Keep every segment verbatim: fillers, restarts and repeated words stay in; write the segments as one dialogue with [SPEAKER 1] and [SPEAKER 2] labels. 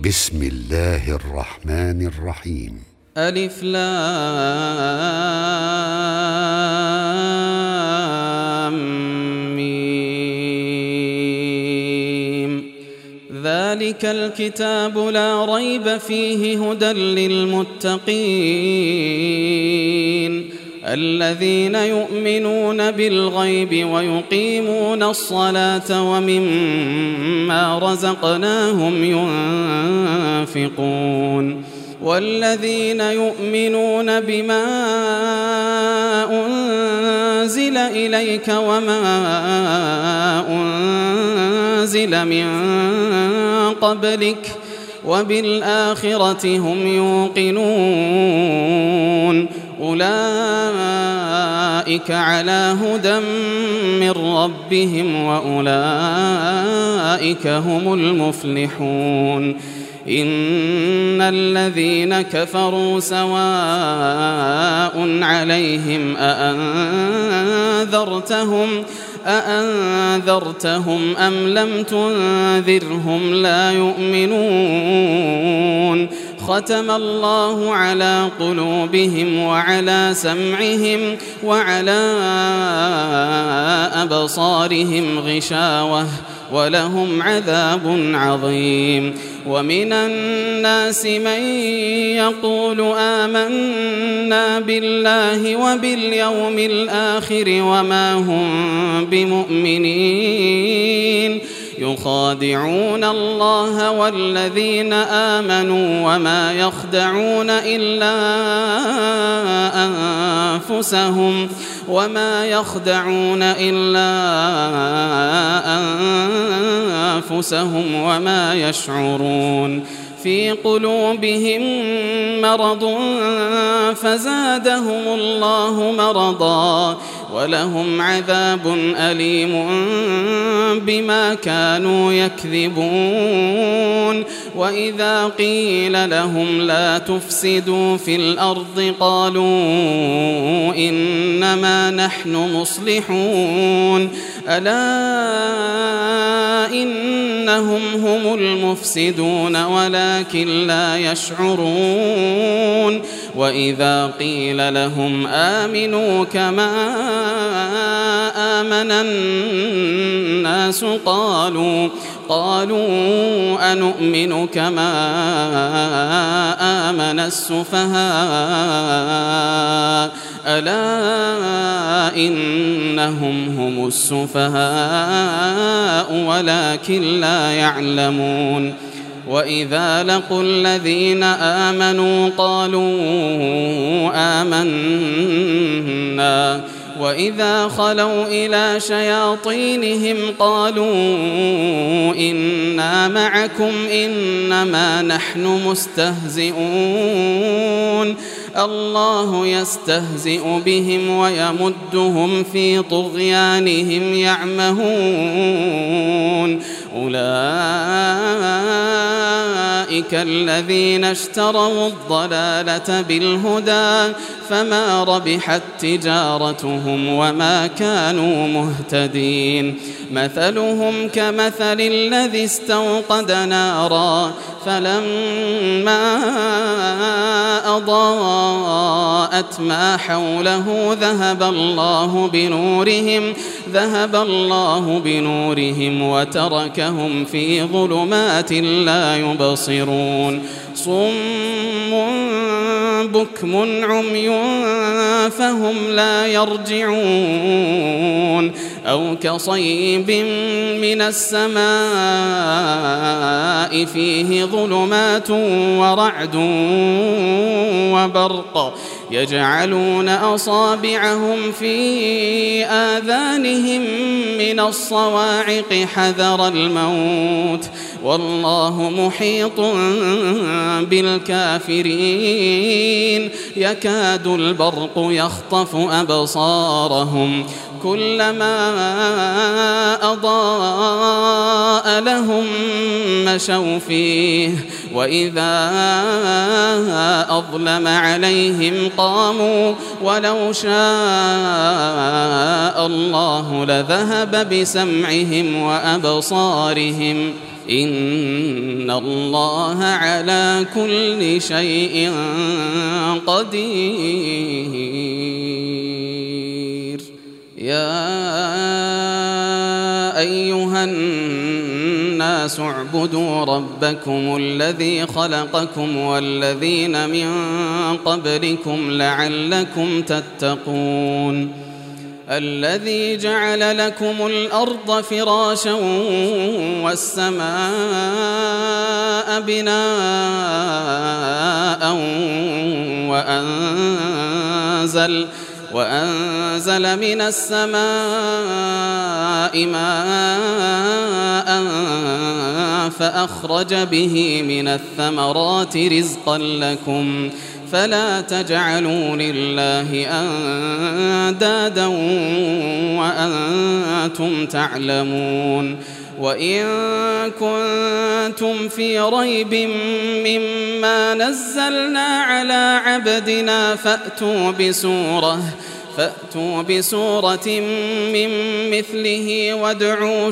[SPEAKER 1] بسم الله الرحمن الرحيم.
[SPEAKER 2] ألف لام ميم. ذلك الكتاب لا ريب فيه هدى للمتقين الذين يؤمنون بالغيب ويقيمون الصلاة ومما رزقناهم ينفقون والذين يؤمنون بما أنزل إليك وما أنزل من قبلك وبالآخرة هم يوقنون أولئك على هدى من ربهم وأولئك هم المفلحون. إن الذين كفروا سواء عليهم أأنذرتهم أأنذرتهم أم لم تنذرهم لا يؤمنون. ختم الله على قلوبهم وعلى سمعهم وعلى أبصارهم غشاوة ولهم عذاب عظيم. ومن الناس من يقول آمنا بالله وباليوم الآخر وما هم بمؤمنين يخادعون الله والذين آمنوا وما يخدعون إلا أنفسهم وما يخدعون إلا أنفسهم وما يشعرون. في قلوبهم مرض فزادهم الله مرضا ولهم عذاب أليم بما كانوا يكذبون. وإذا قيل لهم لا تفسدوا في الأرض قالوا إنما نحن مصلحون ألا إنهم هم المفسدون ولكن لا يشعرون. وإذا قيل لهم آمنوا كما آمن الناس قالوا قالوا أنؤمن كما آمن السفهاء ألا إنهم هم السفهاء ولكن لا يعلمون. وإذا لقوا الذين آمنوا قالوا آمنا وإذا خلوا إلى شياطينهم قالوا إنا معكم إنما نحن مستهزئون الله يستهزئ بهم ويمدهم في طغيانهم يعمهون. أولئك الذين اشتروا الضلالة بالهدى فما ربحت تجارتهم وما كانوا مهتدين. مثلهم كمثل الذي استوقد نارا فلما أضاءت ما حوله ذهب الله بنورهم ذهب الله بنورهم وتركهم في ظلمات لا يبصرون. صم بكم عمي فهم لا يرجعون. أو كصيب من السماء فيه ظلمات ورعد وبرق يجعلون أصابعهم في آذانهم من الصواعق حذر الموت والله محيط بالكافرين. يكاد البرق يخطف أبصارهم كلما أضاء لهم مشوا فيه وإذا أظلم عليهم قاموا ولو شاء الله لذهب بسمعهم وأبصارهم إن الله على كل شيء قدير. يا أيها الناس اعبدوا ربكم الذي خلقكم والذين من قبلكم لعلكم تتقون الذي جعل لكم الأرض فراشا والسماء بناء وأنزل وأنزل من السماء ماء فأخرج به من الثمرات رزقا لكم فلا تجعلوا لله أندادا وأنتم تعلمون. وإن كنتم في ريب مما نزلنا على عبدنا فأتوا بسورة فأتوا بسورة من مثله وادعوا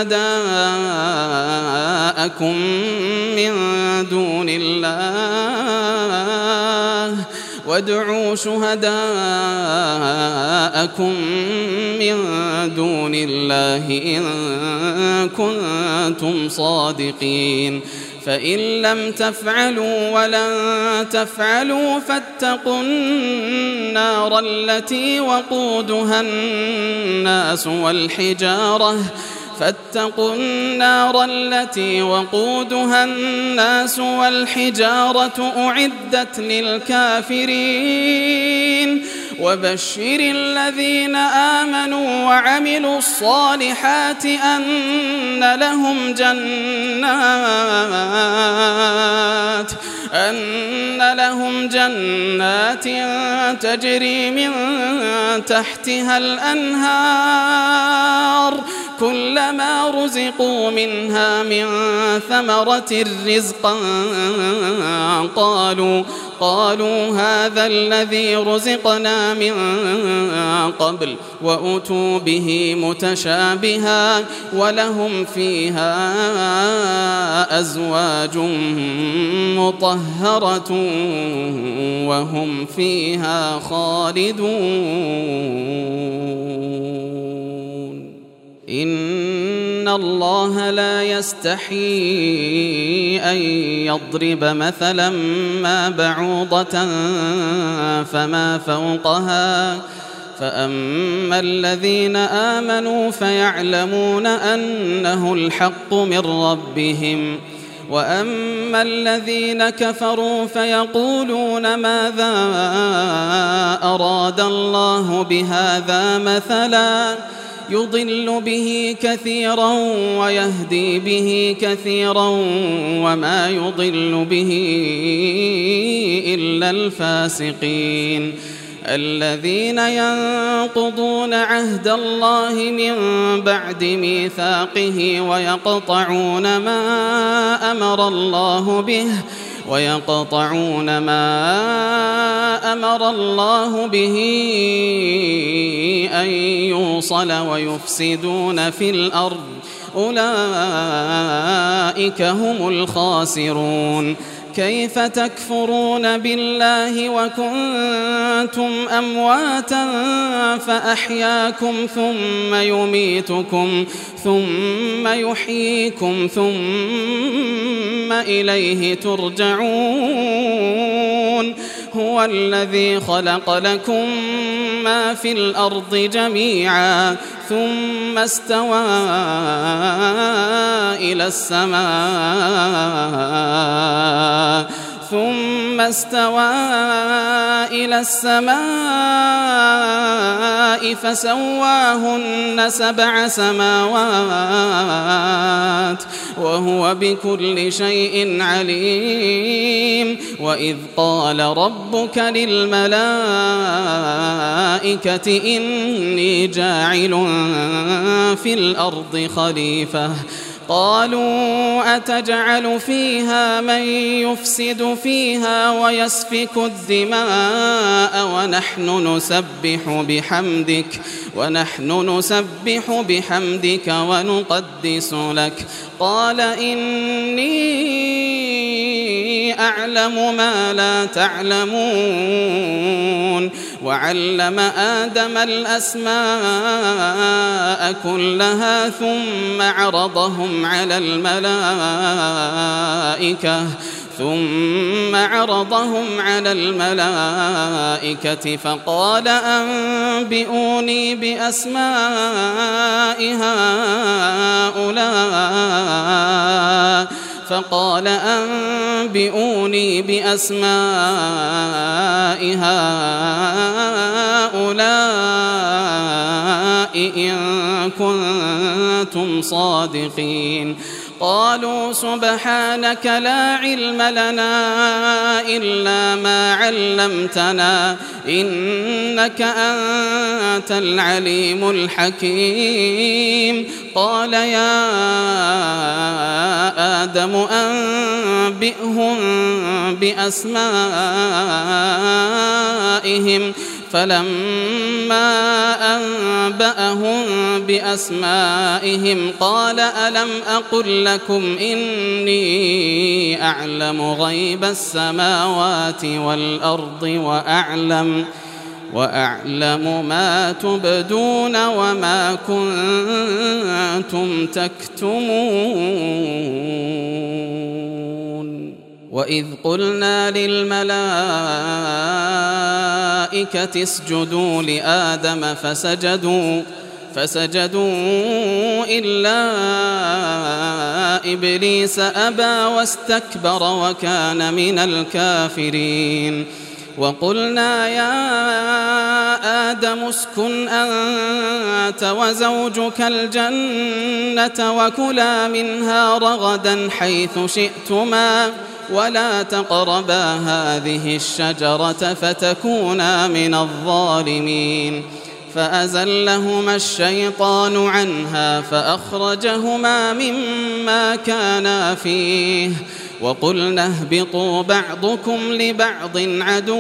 [SPEAKER 2] شهداءكم من دون الله وادعوا شهداءكم من دون الله إن كنتم صادقين. فإن لم تفعلوا ولن تفعلوا فاتقوا النار التي وقودها الناس والحجارة فاتقوا النار التي وقودها الناس والحجارة أعدت للكافرين. وبشر الذين آمنوا وعملوا الصالحات أن لهم جنات أن لهم جنات تجري من تحتها الأنهار كلما رزقوا منها من ثمرة رزقا قالوا قالوا هذا الذي رزقنا من قبل وأتوا به متشابها ولهم فيها أزواج مطهرة وهم فيها خالدون. إن الله لا يستحيي أن يضرب مثلا ما بعوضة فما فوقها فأما الذين آمنوا فيعلمون أنه الحق من ربهم وأما الذين كفروا فيقولون ماذا أراد الله بهذا مثلا يضل به كثيرا ويهدي به كثيرا وما يضل به إلا الفاسقين الذين ينقضون عهد الله من بعد ميثاقه ويقطعون ما أمر الله به ويقطعون ما أمر الله به أن يوصل ويفسدون في الأرض أولئك هم الخاسرون. كيف تكفرون بالله وكنتم أمواتا فأحياكم ثم يميتكم ثم يحييكم ثم إليه ترجعون. هو الذي خلق لكم ما في الأرض جميعا ثم استوى إلى السماء ثم استوى إلى السماء فسواهن سبع سماوات وهو بكل شيء عليم. وإذ قال ربك للملائكة إني جاعل في الأرض خليفة قالوا أتجعل فيها من يفسد فيها ويسفك الدماء ونحن نسبح بحمدك ونحن نسبح بحمدك ونقدس لك قال إني أعلم ما لا تعلمون وعلم آدم الأسماء كلها ثم عرضهم على الملائكة ثم عرضهم على الملائكة فقال أنبئوني بأسماء هؤلاء فقال أنبئوني بأسماء هؤلاء إن كنتم صادقين قالوا سبحانك لا علم لنا إلا ما علمتنا إنك أنت العليم الحكيم قال يا آدم أنبئهم بأسمائهم فلما أنبأهم بأسمائهم قال ألم أقل لكم إني أعلم غيب السماوات والأرض وأعلم وأعلم ما تبدون وما كنتم تكتمون وإذ قلنا للملائكة اسجدوا لآدم فسجدوا فسجدوا إلا إبليس أبى واستكبر وكان من الكافرين وقلنا يا آدم اسكن أنت وزوجك الجنة وكلا منها رغدا حيث شئتما ولا تقربا هذه الشجرة فتكونا من الظالمين فأزلهما الشيطان عنها فأخرجهما مما كانا فيه وقلنا اهبطوا بعضكم لبعض عدو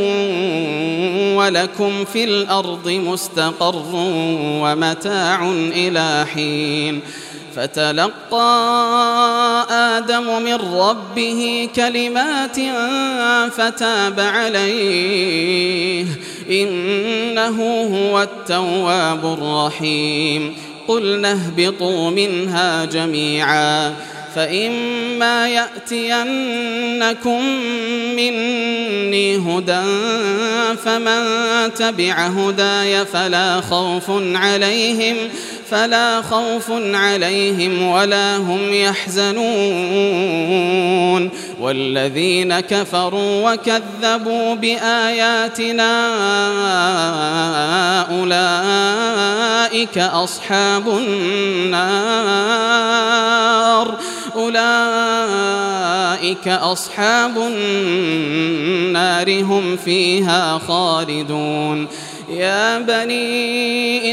[SPEAKER 2] ولكم في الأرض مستقر ومتاع إلى حين فتلقى آدم من ربه كلمات فتاب عليه إنه هو التواب الرحيم قلنا اهبطوا منها جميعا فإما يأتينكم مني هدى فمن تبع هداي فلا خوف عليهم فلا خوف عليهم ولا هم يحزنون والذين كفروا وكذبوا بآياتنا أولئك أصحاب النار أولئك أصحاب النار هم فيها خالدون يا بني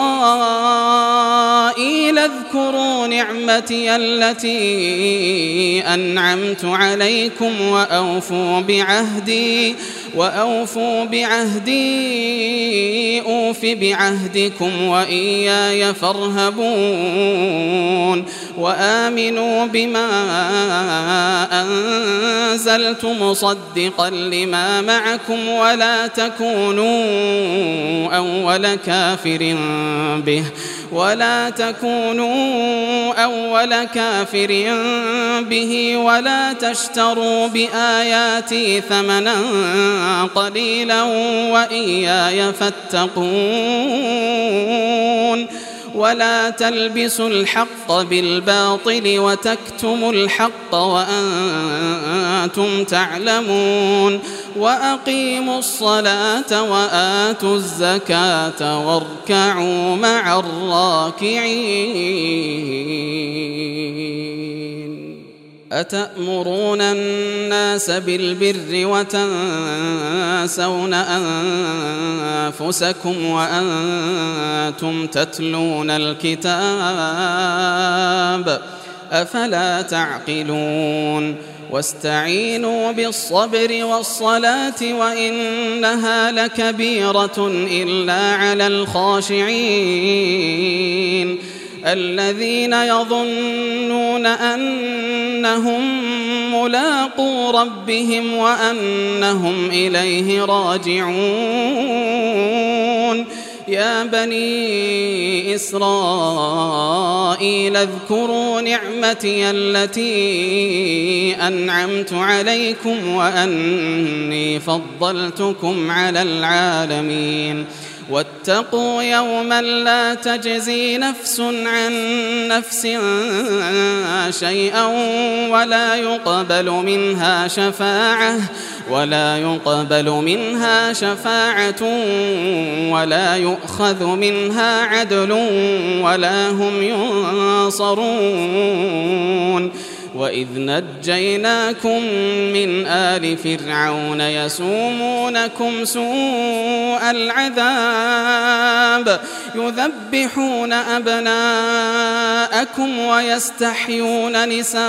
[SPEAKER 2] إسرائيل اذكروا نعمتي التي أنعمت عليكم وأوفوا بعهدي وأوفوا بعهدي أوف بعهدكم وإياي فارهبون وآمنوا بما أنزلت مصدقا لما معكم ولا تكونوا أول كافر به ولا تكونوا أول كافر به ولا تشتروا بآياتي ثمنا قليلا وإياي فاتقون ولا تلبسوا الحق بالباطل وتكتموا الحق وأنتم تعلمون وأقيموا الصلاة وآتوا الزكاة واركعوا مع الراكعين أتأمرون الناس بالبر وتنسون أنفسكم وأنتم تتلون الكتاب أفلا تعقلون واستعينوا بالصبر والصلاة وإنها لكبيرة إلا على الخاشعين الذين يظنون أنهم ملاقو ربهم وأنهم إليه راجعون يا بني إسرائيل اذكروا نعمتي التي أنعمت عليكم وأني فضلتكم على العالمين واتقوا يوما لا تجزي نفس عن نفس شيئا ولا يقبل منها شفاعة ولا يقبل منها شفاعة ولا يؤخذ منها عدل ولا هم ينصرون وإذ نجيناكم من آل فرعون يسومونكم سوء العذاب يذبحون أبناءكم ويستحيون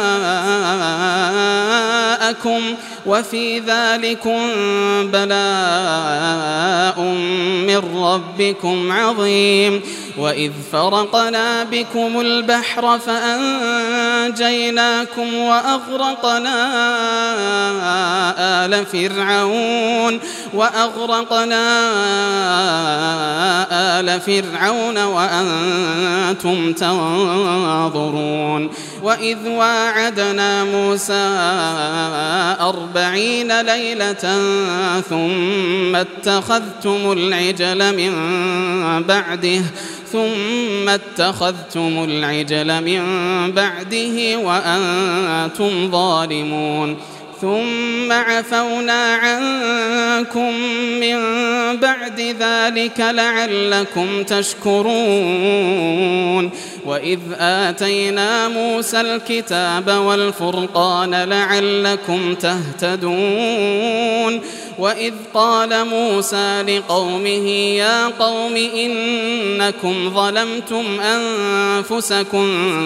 [SPEAKER 2] نساءكم وفي ذلكم بلاء من ربكم عظيم وإذ فرقنا بكم البحر فأنجيناكم وأغرقنا آل فرعون وأغرقنا آل فرعون وأنتم تنظرون وإذ واعدنا موسى أربعين ليلة ثم اتخذتم العجل من بعده ثم اتخذتم العجل من بعده وأنتم ظالمون ثم عفونا عنكم من بعد ذلك لعلكم تشكرون وإذ آتينا موسى الكتاب والفرقان لعلكم تهتدون وإذ قال موسى لقومه يا قوم إنكم ظلمتم أنفسكم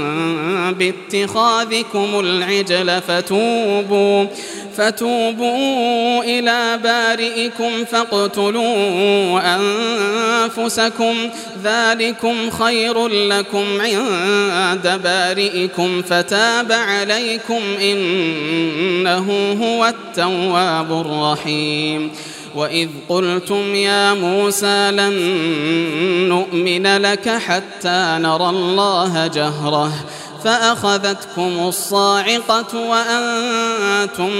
[SPEAKER 2] باتخاذكم العجل فتوبوا فتوبوا إلى بارئكم فاقتلوا أنفسكم ذلكم خير لكم عند بارئكم فتاب عليكم إنه هو التواب الرحيم وإذ قلتم يا موسى لن نؤمن لك حتى نرى الله جهرة فأخذتكم الصاعقة وأنتم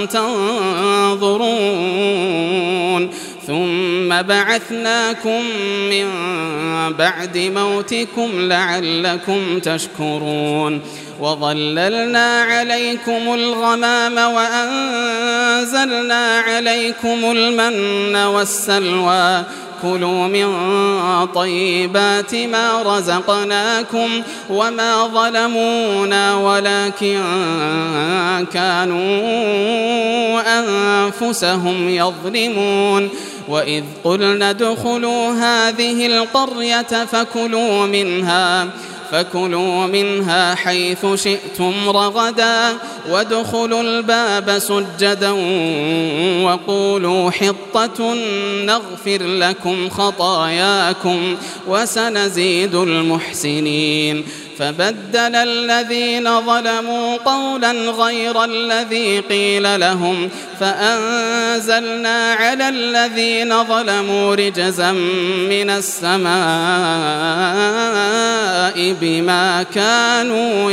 [SPEAKER 2] تنظرون ثم بعثناكم من بعد موتكم لعلكم تشكرون وظللنا عليكم الغمام وأنزلنا عليكم المن والسلوى كلوا من طيبات ما رزقناكم وما ظلمونا ولكن كانوا أنفسهم يظلمون وإذ قلنا ادخلوا هذه القرية فكلوا منها فكلوا منها حيث شئتم رغدا وادخلوا الباب سجدا وقولوا حطة نغفر لكم خطاياكم وسنزيد المحسنين فبدل الذين ظلموا قولا غير الذي قيل لهم فأنزلنا على الذين ظلموا رجزا من السماء بما كانوا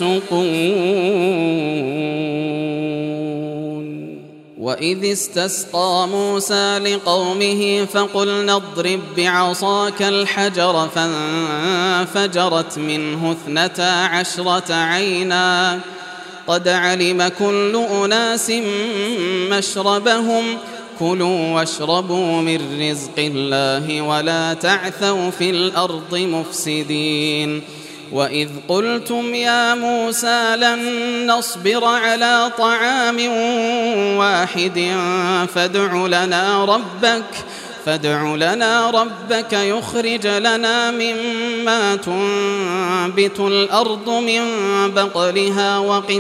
[SPEAKER 2] يفسقون وإذ استسقى موسى لقومه فقلنا اضرب بعصاك الحجر فانفجرت منه اثنتا عشرة عينا قد علم كل أناس مشربهم كلوا واشربوا من رزق الله ولا تعثوا في الأرض مفسدين وإذ قلتم يا موسى لن نصبر على طعام واحد فادع لنا ربك فادع لنا ربك يخرج لنا مما تنبت الأرض من بقلها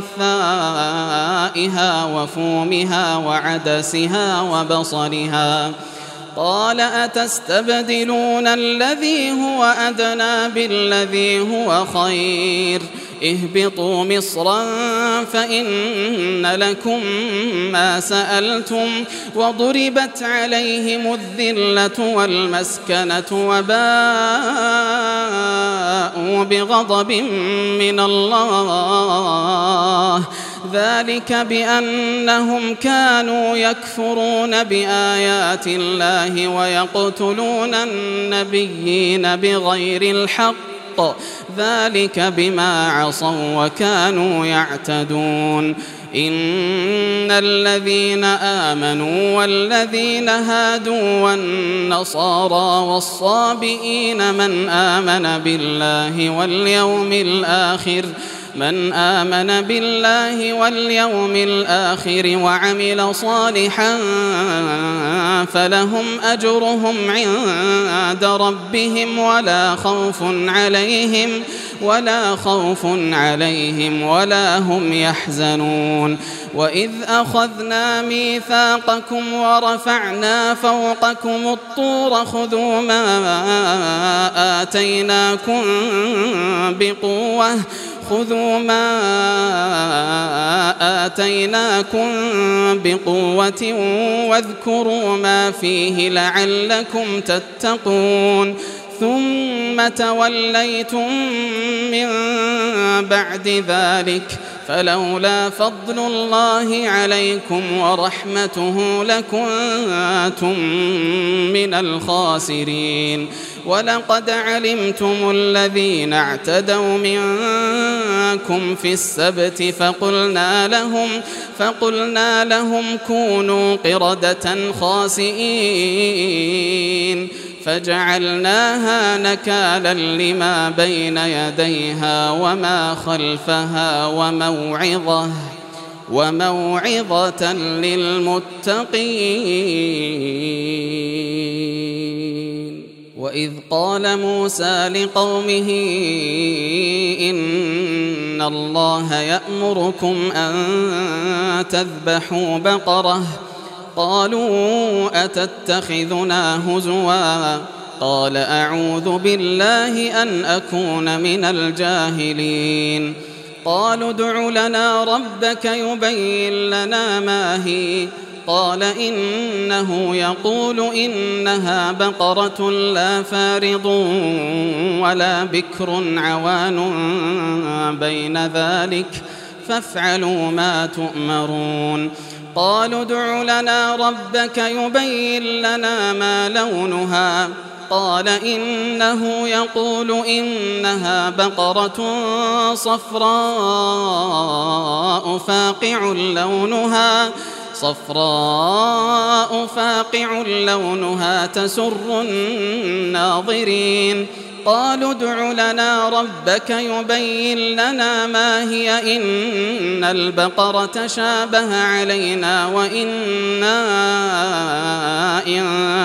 [SPEAKER 2] وقثائها وفومها وعدسها وبصلها قال أتستبدلون الذي هو أدنى بالذي هو خير اهبطوا مصرا فإن لكم ما سألتم وضربت عليهم الذلة والمسكنة وباءوا بغضب من الله ذلك بأنهم كانوا يكفرون بآيات الله ويقتلون النبيين بغير الحق ذلك بما عصوا وكانوا يعتدون إن الذين آمنوا والذين هادوا والنصارى والصابئين من آمن بالله واليوم الآخر من آمن بالله واليوم الآخر وعمل صالحا فلهم أجرهم عند ربهم ولا خوف عليهم ولا خوف عليهم ولا هم يحزنون وإذ أخذنا ميثاقكم ورفعنا فوقكم الطور خذوا ما آتيناكم بقوة خذوا ما آتيناكم بقوة واذكروا ما فيه لعلكم تتقون ثم توليتم من بعد ذلك فلولا فضل الله عليكم ورحمته لكنتم من الخاسرين ولقد علمتم الذين اعتدوا منكم في السبت فقلنا لهم فقلنا لهم كونوا قردة خاسئين فجعلناها نكالا لما بين يديها وما خلفها وموعظة وموعظة للمتقين وإذ قال موسى لقومه إن الله يأمركم أن تذبحوا بقرة قالوا أتتخذنا هزوا قال أعوذ بالله أن أكون من الجاهلين قالوا ادع لنا ربك يبين لنا ما هي قال إنه يقول إنها بقرة لا فارض ولا بكر عوان بين ذلك فافعلوا ما تؤمرون قالوا ادع لنا ربك يبين لنا ما لونها قال إنه يقول إنها بقرة صفراء فاقع لونها صفراء فاقع لونها تسر الناظرين قالوا ادع لنا ربك يبين لنا ما هي إن البقرة شابه علينا وإنا إن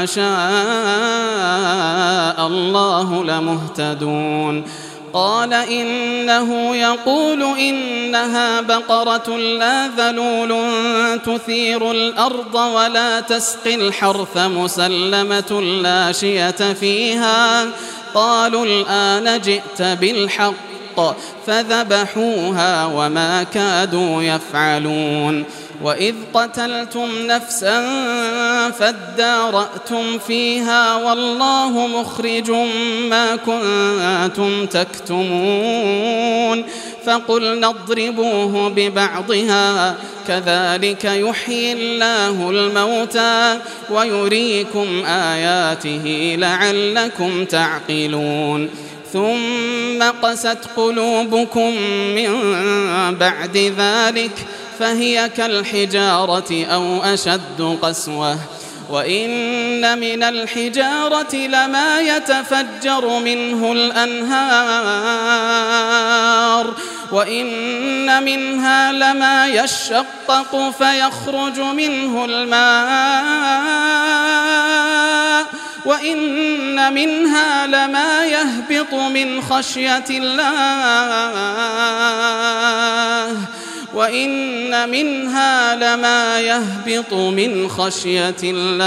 [SPEAKER 2] شاء الله لمهتدون قال إنه يقول إنها بقرة لا ذلول تثير الأرض ولا تسقي الحرث مسلمة لا شية فيها قالوا الآن جئت بالحق فذبحوها وما كادوا يفعلون وإذ قتلتم نفسا فادارأتم فيها والله مخرج ما كنتم تكتمون فقلنا اضربوه ببعضها كذلك يحيي الله الموتى ويريكم آياته لعلكم تعقلون ثم قست قلوبكم من بعد ذلك فهي كالحجارة أو أشد قسوة وإن من الحجارة لما يتفجر منه الأنهار وإن منها لما يشقق فيخرج منه الماء وإن منها لما يهبط من خشية الله وإن منها لما يهبط من خشية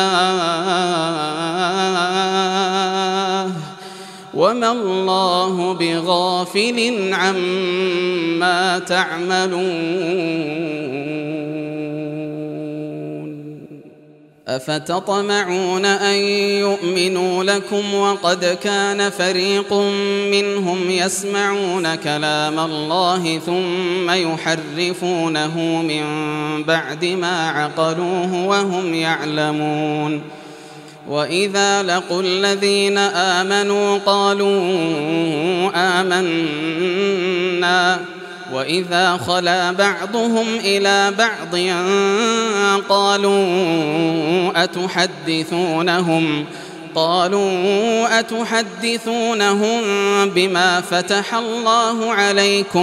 [SPEAKER 2] الله وما الله بغافل عما تعملون أفتطمعون أن يؤمنوا لكم وقد كان فريق منهم يسمعون كلام الله ثم يحرفونه من بعد ما عقلوه وهم يعلمون وإذا لقوا الذين آمنوا قالوا آمنا وإذا خلا بعضهم إلى بعض قالوا أتحدثونهم قالوا أتحدثونهم بما فتح الله عليكم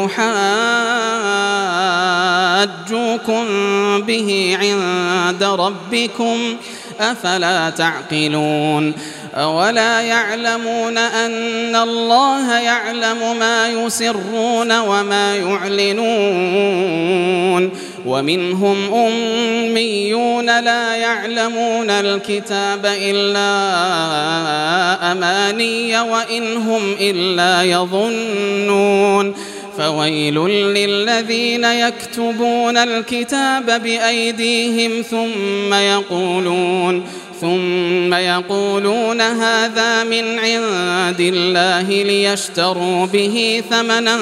[SPEAKER 2] ليحاجوكم به عند ربكم أفلا تعقلون أولا يعلمون أن الله يعلم ما يسرون وما يعلنون ومنهم أميون لا يعلمون الكتاب إلا أماني وإن هم إلا يظنون فويل للذين يكتبون الكتاب بأيديهم ثم يقولون ثم يقولون هذا من عند الله ليشتروا به ثمنا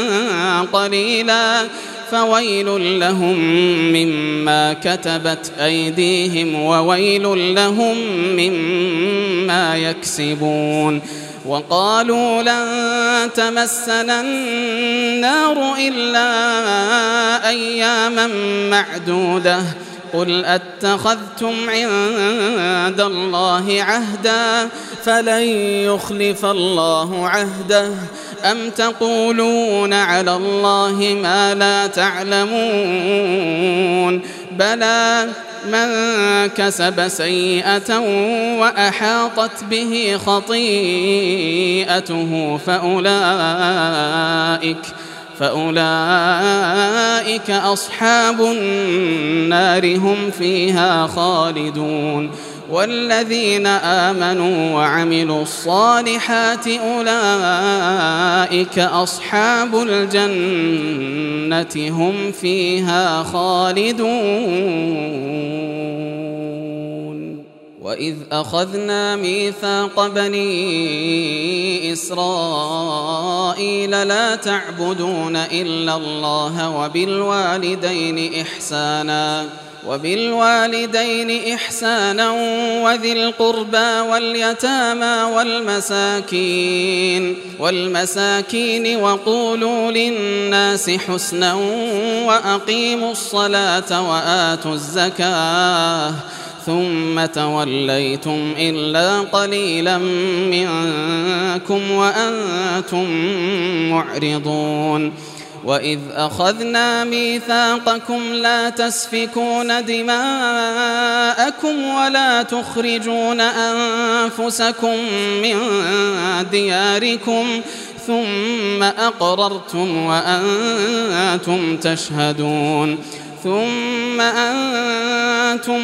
[SPEAKER 2] قليلا فويل لهم مما كتبت أيديهم وويل لهم مما يكسبون وقالوا لن تمسنا النار إلا أياما معدودة قل أتخذتم عند الله عهدا فلن يخلف الله عهده أم تقولون على الله ما لا تعلمون بلى من كسب سيئة وأحاطت به خطيئته فأولئك فأولئك أصحاب النار هم فيها خالدون والذين آمنوا وعملوا الصالحات أولئك أصحاب الجنة هم فيها خالدون وإذ أخذنا ميثاق بني إسرائيل لا تعبدون إلا الله وبالوالدين إحسانا وبالوالدين إحسانا وذي القربى واليتامى والمساكين والمساكين وقولوا للناس حسنا وأقيموا الصلاة وآتوا الزكاة ثم توليتم إلا قليلا منكم وأنتم معرضون وإذ أخذنا ميثاقكم لا تسفكون دماءكم ولا تخرجون أنفسكم من دياركم ثم أقررتم وأنتم تشهدون ثم أنتم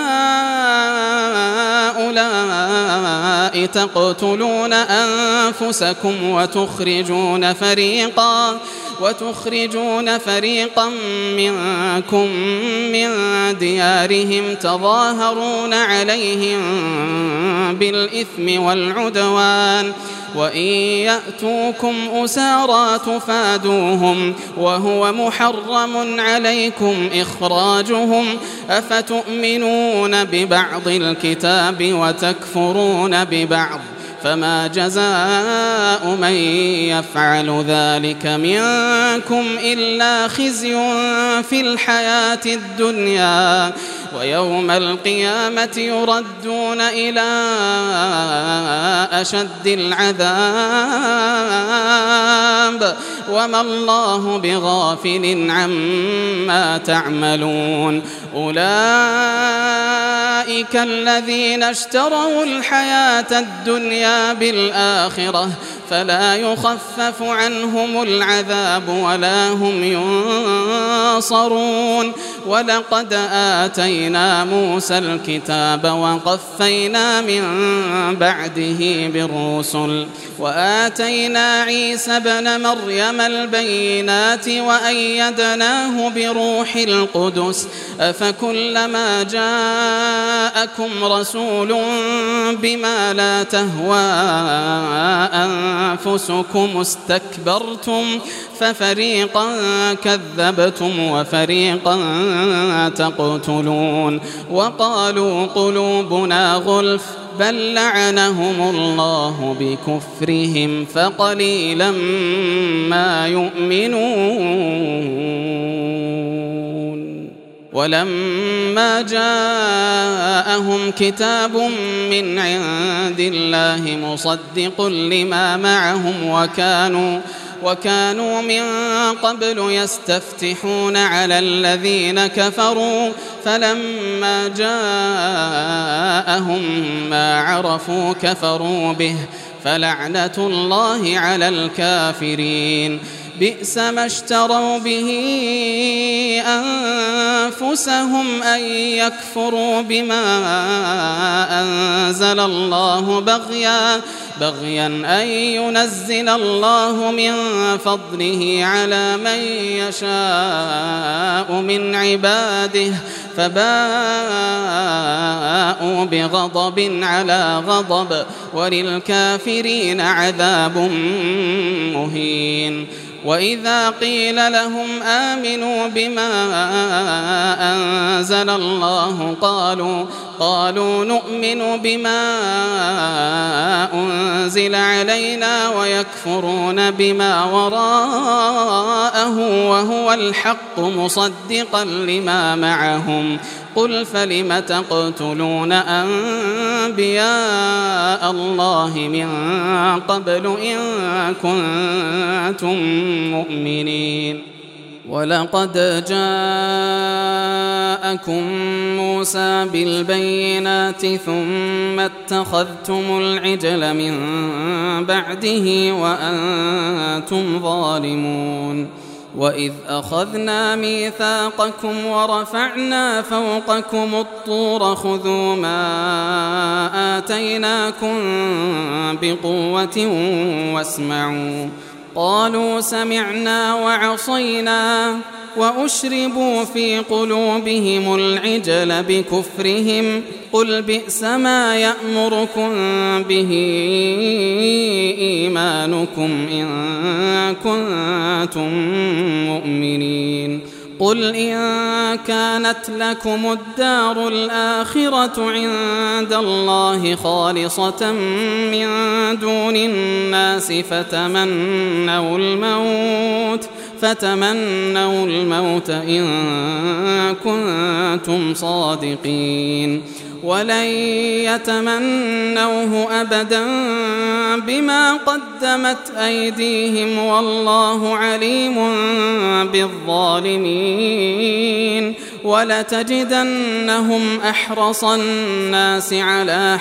[SPEAKER 2] هؤلاء تقتلون أنفسكم وتخرجون فريقا وتخرجون فريقا منكم من ديارهم تظاهرون عليهم بالإثم والعدوان وإن يأتوكم أسارى تفادوهم وهو محرم عليكم إخراجهم أفتؤمنون ببعض الكتاب وتكفرون ببعض فما جزاء من يفعل ذلك منكم إلا خزي في الحياة الدنيا ويوم القيامة يردون إلى أشد العذاب وما الله بغافل عما تعملون أولئك أولئك الذين اشتروا الحياة الدنيا بالآخرة فلا يخفف عنهم العذاب ولا هم ينصرون. ولقد آتينا موسى الكتاب وقفينا من بعده بالرسل وآتينا عيسى ابن مريم البينات وأيدناه بروح القدس أفكلما جاءكم رسول بما لا تهوى أنفسكم استكبرتم ففريقا كذبتم وفريقا تقتلون. وقالوا قلوبنا غلف بل لعنهم الله بكفرهم فقليلا ما يؤمنون. ولما جاءهم كتاب من عند الله مصدق لما معهم وكانوا وكانوا من قبل يستفتحون على الذين كفروا فلما جاءهم ما عرفوا كفروا به فلعنة الله على الكافرين. بئس ما اشتروا به أنفسهم أن يكفروا بما أنزل الله بغيا بغيا أن ينزل الله من فضله على من يشاء من عباده فباءوا بغضب على غضب وللكافرين عذاب مهين. وإذا قيل لهم آمنوا بما أنزل الله قالوا قالوا نؤمن بما أنزل علينا ويكفرون بما وراءه وهو الحق مصدقا لما معهم. قل فلم تقتلون أنبياء الله من قبل إن كنتم مؤمنين. ولقد جاءكم موسى بالبينات ثم اتخذتم العجل من بعده وأنتم ظالمون. وإذ أخذنا ميثاقكم ورفعنا فوقكم الطور خذوا ما آتيناكم بقوة واسمعوا قالوا سمعنا وعصينا وأشربوا في قلوبهم العجل بكفرهم قل بئس ما يأمركم به إيمانكم إن كنتم مؤمنين. قل إن كانت لكم الدار الآخرة عند الله خالصة من دون الناس فتمنوا الموت فتمنوا الموت إن كنتم صادقين ولن يتمنوه أبدا بما قدمت أيديهم والله عليم بالظالمين. ولتجدنهم أحرص الناس على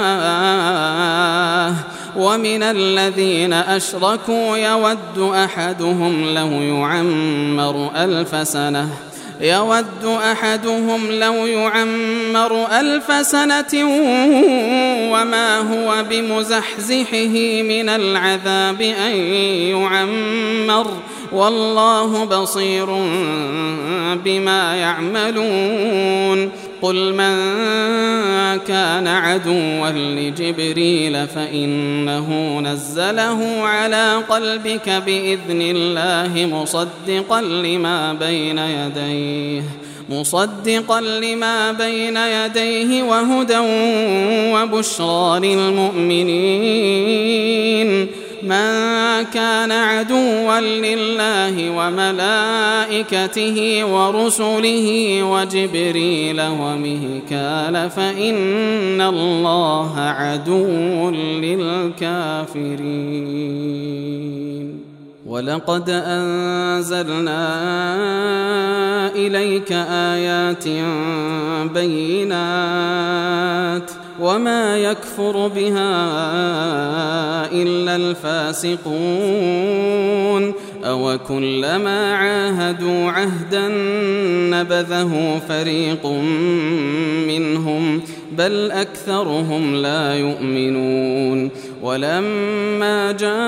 [SPEAKER 2] حياة ومن الذين أشركوا يود أحدهم لو يعمر ألف سنة يود أحدهم لو يعمر ألف سنة وما هو بمزحزحه من العذاب أن يعمر والله بصير بما يعملون. قل من كان عدوا لجبريل فإنه نزله على قلبك بإذن الله مصدقا لما بين يديه مصدقا لما بين يديه وهدى وبشرى للمؤمنين. من كان عدوا لله وملائكته ورسله وجبريل وميكال فإن الله عدو للكافرين. ولقد أنزلنا إليك آيات بينات وما يكفر بها إلا الفاسقون أو كلما عاهدوا عهدا نبذه فريق منهم بل أكثرهم لا يؤمنون ولما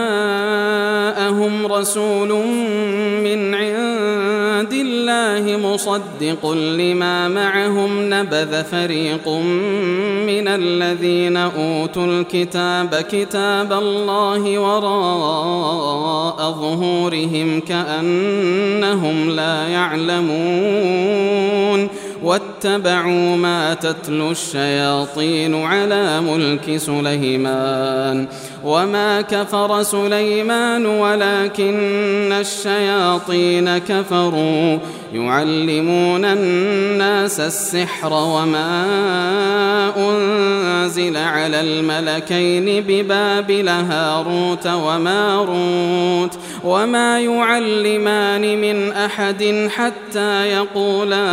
[SPEAKER 2] جاءهم رسول من عند الله مصدق لما معهم نبذ فريق من الذين أوتوا الكتاب كتاب الله وراء ظهورهم كأنهم لا يعلمون واتبعوا ما تتلو الشياطين على ملك سليمان وما كفر سليمان ولكن الشياطين كفروا يعلمون الناس السحر وما أنزل على الملكين ببابل هاروت وماروت وما يعلمان من أحد حتى يقولا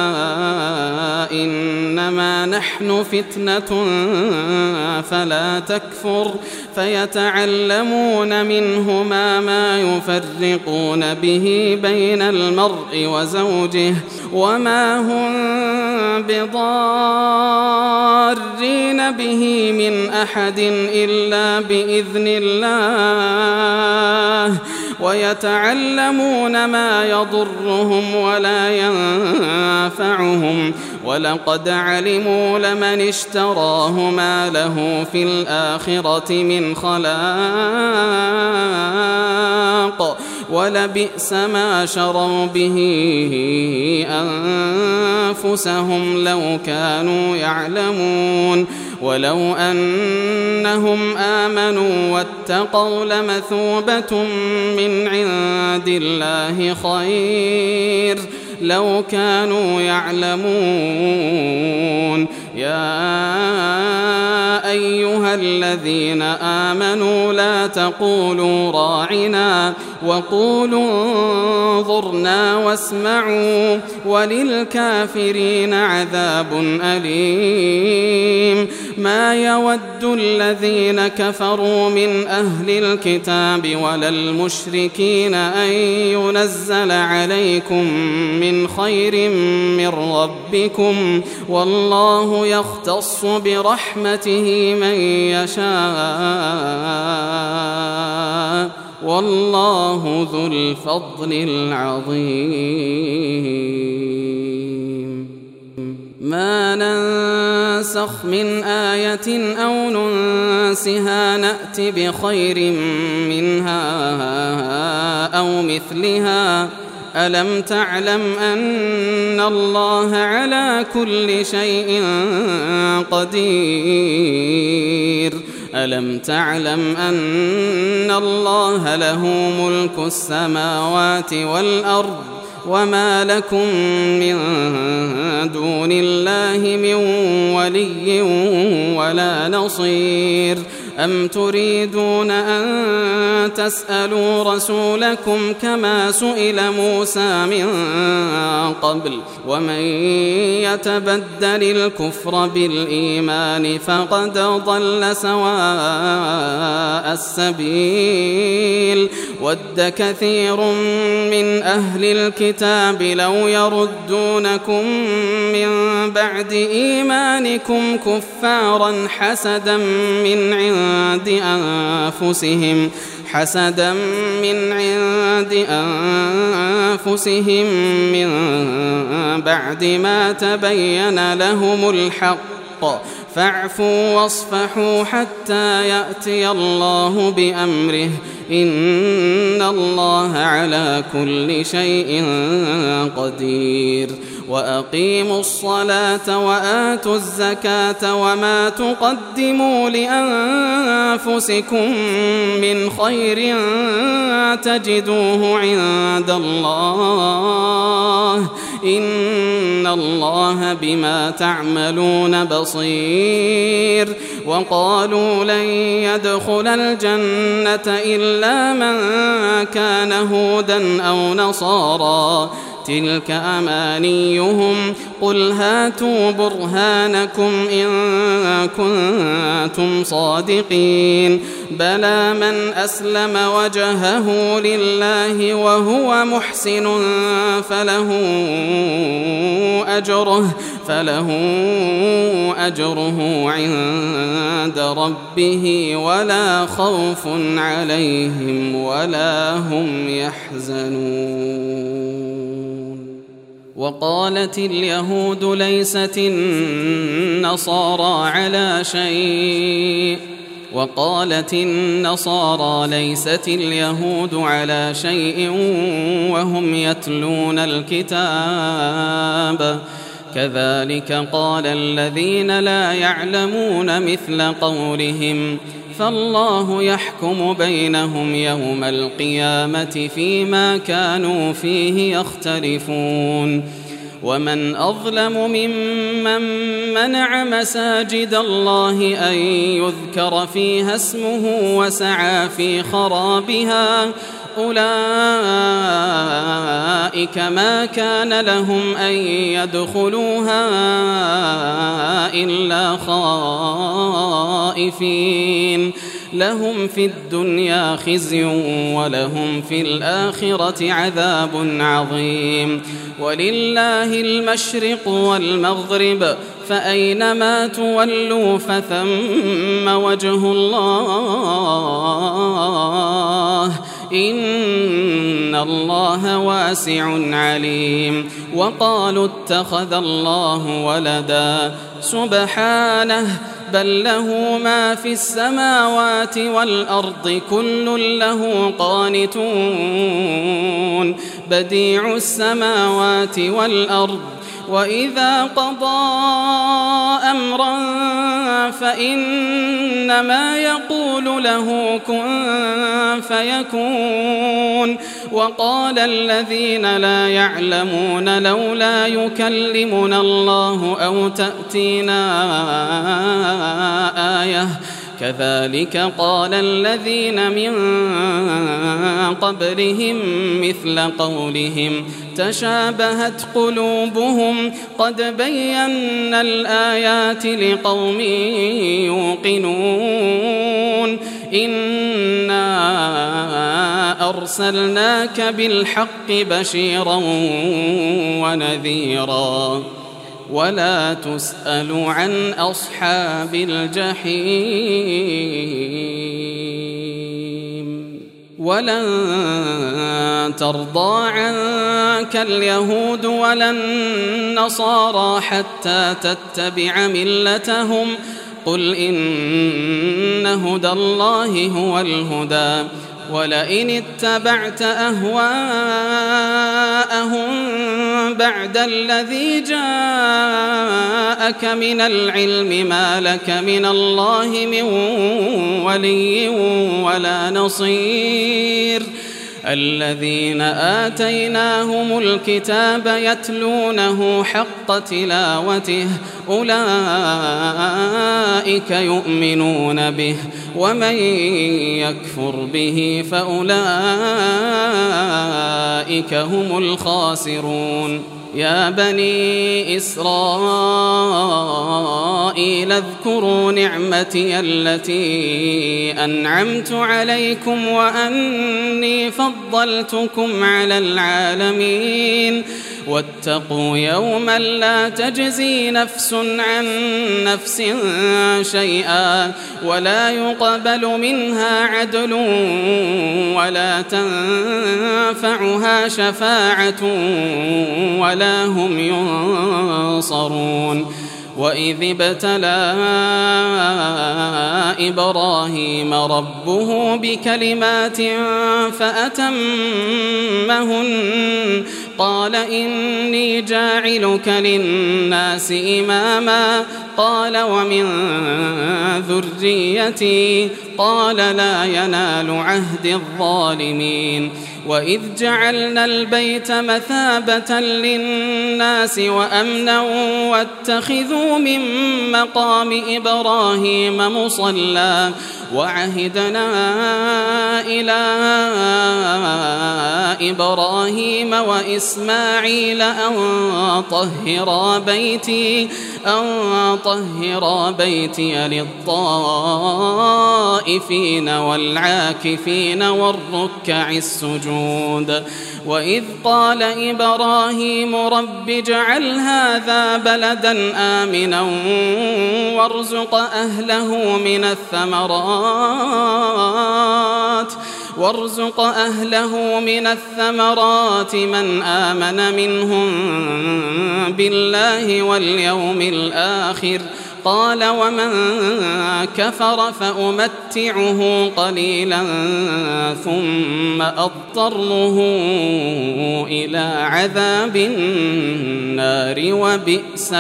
[SPEAKER 2] إنما نحن فتنة فلا تكفر فيتعلمون منهما ما يفرقون به بين المرء وزوجه وما هم بضارين به من أحد إلا بإذن الله ويتعلمون ما يضرهم ولا ينفعهم ولقد علموا لمن اشتراه ما له في الآخرة من خلاق ولبئس ما شروا به أنفسهم لو كانوا يعلمون ولو أنهم آمنوا واتقوا لمثوبة من عند الله خير لو كانوا يعلمون يا أيها الذين آمنوا لا تقولوا راعنا وقولوا انظرنا واسمعوا وللكافرين عذاب أليم ما يود الذين كفروا من أهل الكتاب ولا المشركين أن ينزل عليكم من خير من ربكم والله يختص برحمته من يشاء والله ذو الفضل العظيم ما ننسخ من آية أو ننسها نأت بخير منها أو مثلها ألم تعلم أن الله على كل شيء قدير ألم تعلم أن الله له ملك السماوات والأرض وما لكم من دون الله من ولي ولا نصير أم تريدون أن تسألوا رسولكم كما سئل موسى من قبل ومن يتبدل الكفر بالإيمان فقد ضل سواء السبيل ود كثير من أهل الكتاب لو يردونكم من بعد إيمانكم كفارا حسدا من عند أنفسهم حسدا من عند أنفسهم من بعد ما تبين لهم الحق فاعفوا واصفحوا حتى يأتي الله بأمره إن الله على كل شيء قدير وأقيموا الصلاة وآتوا الزكاة وما تقدموا لأنفسكم من خير تجدوه عند الله إن الله بما تعملون بصير. وقالوا لن يدخل الجنة إلا من كان هودا أو نصارى تلك أمانيهم قل هاتوا برهانكم إن كنتم صادقين بلى من أسلم وجهه لله وهو محسن فله أجره فله أجره عند ربه ولا خوف عليهم ولا هم يحزنون. وقالت اليهود ليست النصارى على شيء وقالت النصارى ليست اليهود على شيء وهم يتلون الكتاب كذلك قال الذين لا يعلمون مثل قولهم فالله يحكم بينهم يوم القيامة فيما كانوا فيه يختلفون. ومن أظلم ممن منع مساجد الله أن يذكر فيها اسمه وسعى في خرابها أولئك ما كان لهم أن يدخلوها إلا خائفين لهم في الدنيا خزي ولهم في الآخرة عذاب عظيم. ولله المشرق والمغرب فأينما تولوا فثم وجه الله إن الله واسع عليم. وقالوا اتخذ الله ولدا سبحانه بل له ما في السماوات والأرض كل له قانتون بديع السماوات والأرض وإذا قضى أمرا فإنما يقول له كن فيكون. وقال الذين لا يعلمون لولا يكلمنا الله أو تأتينا آية كذلك قال الذين من قبلهم مثل قولهم تشابهت قلوبهم قد بينا الآيات لقوم يوقنون إنا أرسلناك بالحق بشيرا ونذيرا ولا تسأل عن أصحاب الجحيم. ولن ترضى عنك اليهود ولا النصارى حتى تتبع ملتهم قل إن هدى الله هو الهدى ولئن اتبعت أهواءهم بعد الذي جاءك من العلم ما لك من الله من ولي ولا نصير. الذين آتيناهم الكتاب يتلونه حق تلاوته أولئك يؤمنون به ومن يكفر به فأولئك هم الخاسرون. يا بني إسرائيل اذكروا نعمتي التي أنعمت عليكم وأني فضلتكم على العالمين واتقوا يوما لا تجزي نفس عن نفس شيئا ولا يقبل منها عدل ولا تنفعها شفاعة ولا هم ينصرون. وإذ ابتلى إبراهيم ربه بكلمات فأتمهن قال إني جاعلك للناس إماما قال ومن ذريتي قال لا ينال عهد الظالمين وإذ جعلنا البيت مثابة للناس وأمنا واتخذوا من مقام إبراهيم مصلى وعهدنا إلى إبراهيم وإسماعيل أن طهرا بيتي أن طهرا بيتي للطائفين والعاكفين والركع السجود وإذ قال إبراهيم رب اجعل هذا بلدا آمنا وارزق أهله من الثمرات وارزق أهله من الثمرات من آمن منهم بالله واليوم الآخر قال ومن كفر فأمتعه قليلا ثم أضطره إلى عذاب النار وبئس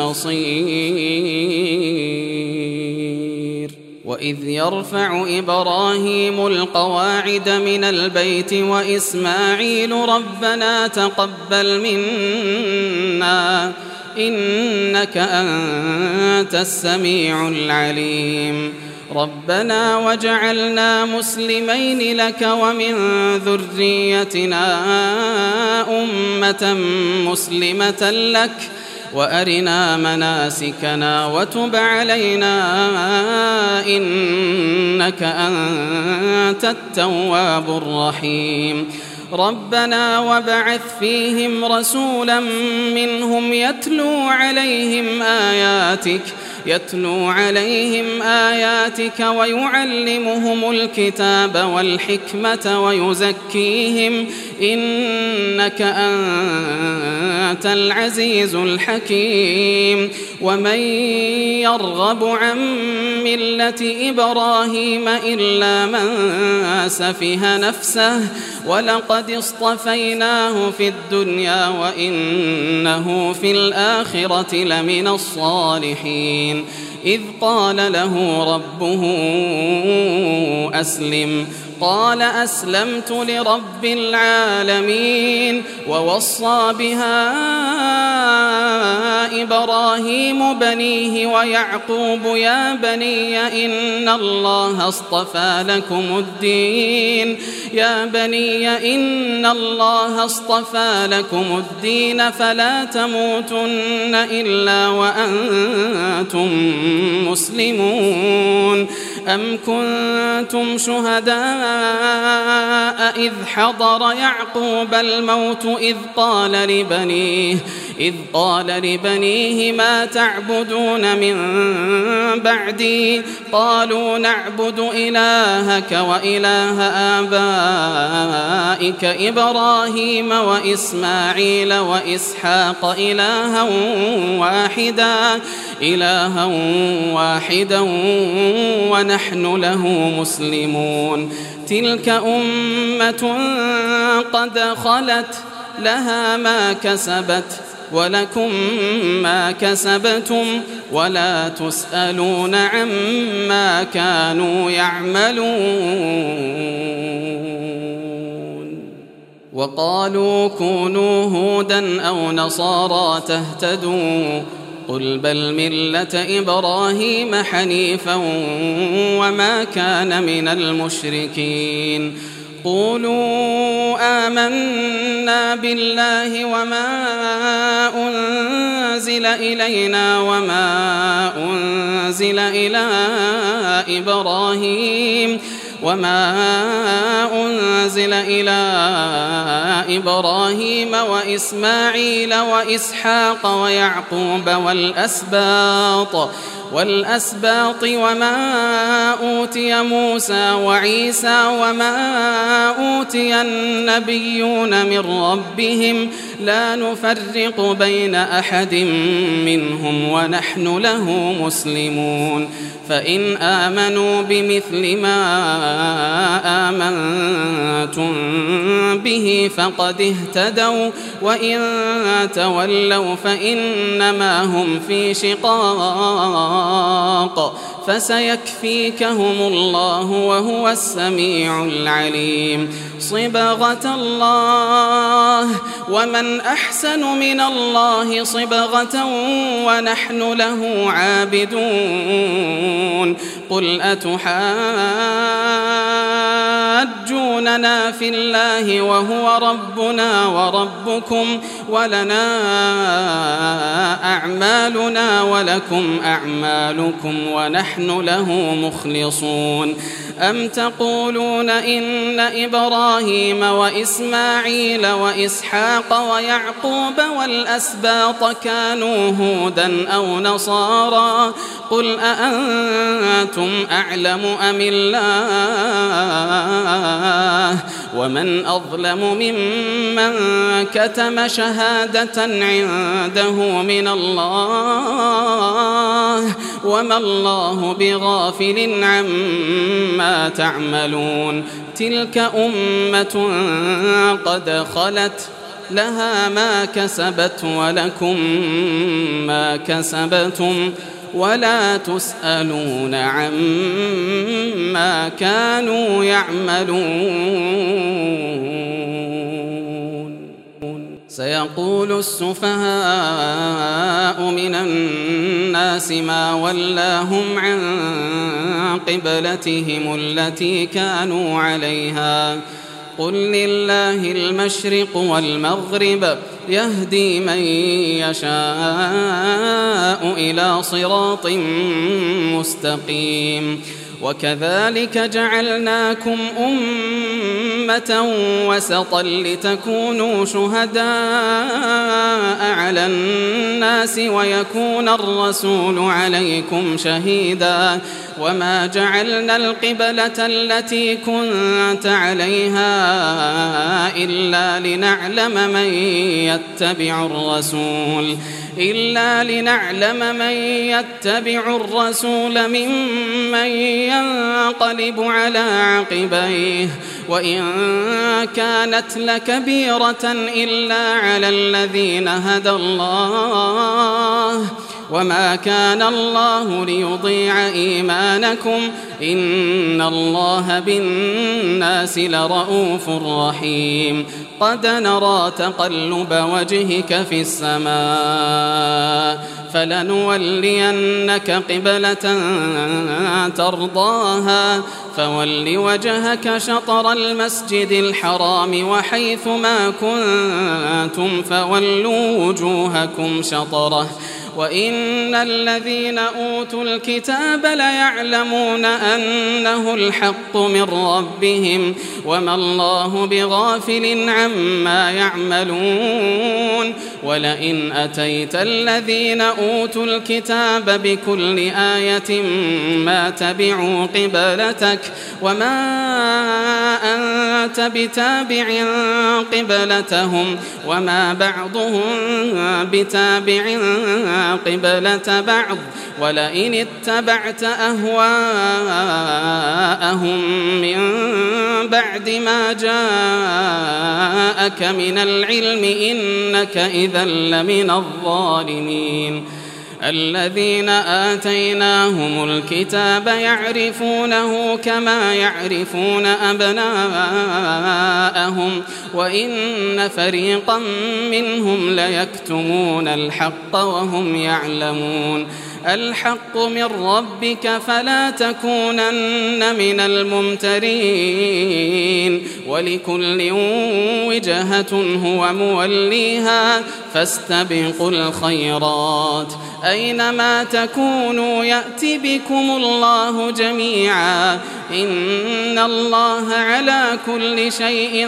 [SPEAKER 2] المصير وإذ يرفع إبراهيم القواعد من البيت وإسماعيل ربنا تقبل منا إنك أنت السميع العليم ربنا وجعلنا مسلمين لك ومن ذريتنا أمة مسلمة لك وأرنا مناسكنا وتب علينا إنك أنت التواب الرحيم ربنا وابعث فيهم رسولا منهم يتلو عليهم آياتك يتلو عليهم آياتك ويعلمهم الكتاب والحكمة ويزكيهم إنك أنت العزيز الحكيم ومن يرغب عن ملة إبراهيم إلا من سفه نفسه ولقد اصطفيناه في الدنيا وإنه في الآخرة لمن الصالحين إذ قال له ربه أسلم قال أسلمت لرب العالمين ووصى بها إبراهيم بنيه ويعقوب يا بني إن الله اصطفى لكم الدين يا بني إن الله اصطفى لكم الدين فلا تموتن إلا وأنتم مسلمون أم كنتم شهداء إذ حضر يعقوب الموت إذ قال لبنيه إذ قال لبنيه ما تعبدون من بعدي قالوا نعبد إلهك وإله آبائك إبراهيم وإسماعيل وإسحاق إلها واحدا إلها واحدا ونحن له مسلمون تلك أمة قد خلت لها ما كسبت ولكم ما كسبتم ولا تسألون عما كانوا يعملون وقالوا كونوا هودا أو نصارى تهتدوا قل بل ملة إبراهيم حنيفا وما كان من المشركين قولوا آمنا بالله وما أنزل إلينا وما أنزل إلى إبراهيم وما أنزل إلى إبراهيم وإسماعيل وإسحاق ويعقوب والأسباط والأسباط وما أوتي موسى وعيسى وما أوتي النبيون من ربهم لا نفرق بين أحد منهم ونحن له مسلمون فإن آمنوا بمثل ما آمنتم به فقد اهتدوا وإن تولوا فإنما هم في شقاق فسيكفيكهم الله وهو السميع العليم. صبغة الله ومن أحسن من الله صبغة ونحن له عابدون. قل أتحاجوننا في الله وهو ربنا وربكم ولنا أعمالنا ولكم أعمالكم ونحن له مخلصون. أم تقولون إن إبراهيم وإسماعيل وإسحاق ويعقوب والأسباط كانوا هودا أو نصارى؟ قل أأنتم أعلم أم الله؟ ومن أظلم ممن كتم شهادة عنده من الله وما الله بغافل عما تعملون. تلك أمة قد خلت لها ما كسبت ولكم ما كسبتم ولا تسألون عما كانوا يعملون. سيقول السفهاء من الناس ما ولاهم عن قبلتهم التي كانوا عليها قل لله المشرق والمغرب يهدي من يشاء إلى صراط مستقيم. وكذلك جعلناكم أمة وسطا لتكونوا شهداء على الناس ويكون الرسول عليكم شهيدا. وما جعلنا القبلة التي كنت عليها إلا لنعلم من يتبع الرسول إلا لنعلم من يتبع الرسول ممن ينقلب على عقبيه وإن كانت لكبيرة إلا على الذين هدى الله وما كان الله ليضيع إيمانكم إن الله بالناس لرؤوف رحيم. قد نرى تقلب وجهك في السماء فلنولينك قبلة ترضاها فول وجهك شطر المسجد الحرام وحيث ما كنتم فولوا وجوهكم شطره وإن الذين أوتوا الكتاب ليعلمون أنه الحق من ربهم وما الله بغافل عما يعملون. ولئن أتيت الذين أوتوا الكتاب بكل آية ما تبعوا قبلتك وما أنت بتابع قبلتهم وما بعضهم بتابع قبلة بعض ولئن اتبعت أهواءهم من بعد ما جاءك من العلم إنك إذا لمن الظالمين. الذين آتيناهم الكتاب يعرفونه كما يعرفون أبناءهم وإن فريقا منهم ليكتمون الحق وهم يعلمون. الحق من ربك فلا تكونن من الممترين ولكل وجهة هو موليها فاستبقوا الخيرات أينما تكونوا يأتي بكم الله جميعا إن الله على كل شيء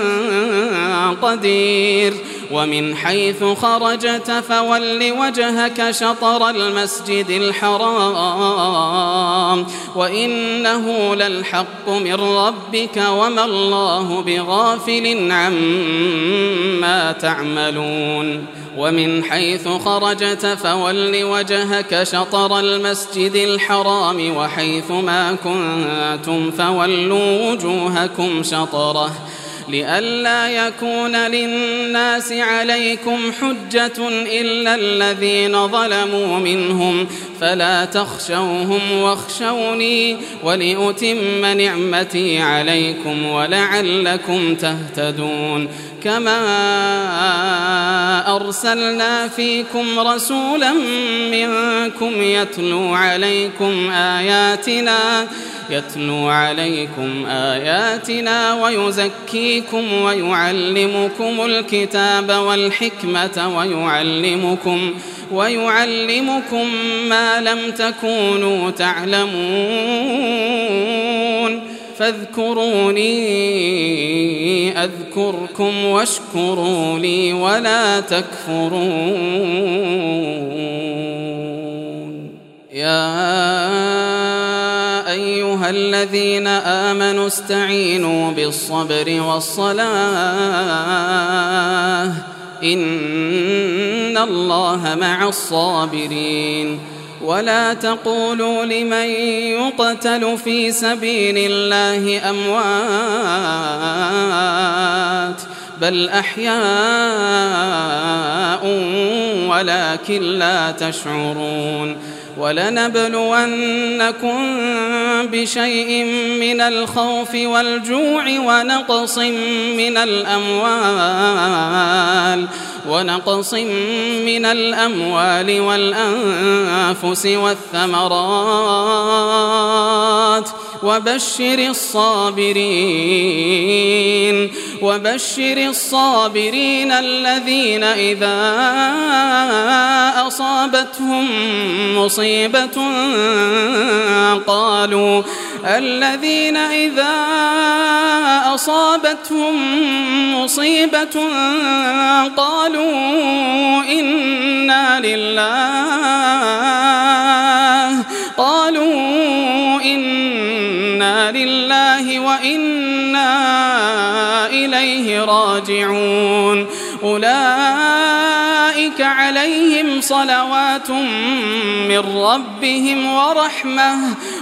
[SPEAKER 2] قدير. ومن حيث خرجت فول وجهك شطر المسجد الحرام وإنه للحق من ربك وما الله بغافل عما تعملون. ومن حيث خرجت فول وجهك شطر المسجد الحرام وحيث ما كنتم فولوا وجوهكم شطره لئلا يكون للناس عليكم حجة إلا الذين ظلموا منهم فلا تخشوهم واخشوني ولأتم نعمتي عليكم ولعلكم تهتدون كما أرسلنا فيكم رسولا منكم يتلو عليكم آياتنا يتلو عليكم آياتنا ويزكيكم ويعلمكم الكتاب والحكمة ويعلمكم ويعلمكم ما لم تكونوا تعلمون فاذكروني أذكركم واشكروا لي ولا تكفرون يا أيها الذين آمنوا استعينوا بالصبر والصلاة إن الله مع الصابرين ولا تقولوا لمن يقتل في سبيل الله أموات بل أحياء ولكن لا تشعرون ولنبلونكم بشيء من الخوف والجوع ونقص من الأموال ونقص من الأموال والأنفس والثمرات وبشر الصابرين وبشر الصابرين الذين إذا أصابتهم مصيبة قالوا الذين إذا أصابتهم مصيبة قالوا إنا لله قالوا إنا لله وإنا إليه راجعون أولئك عليهم صلوات من ربهم ورحمة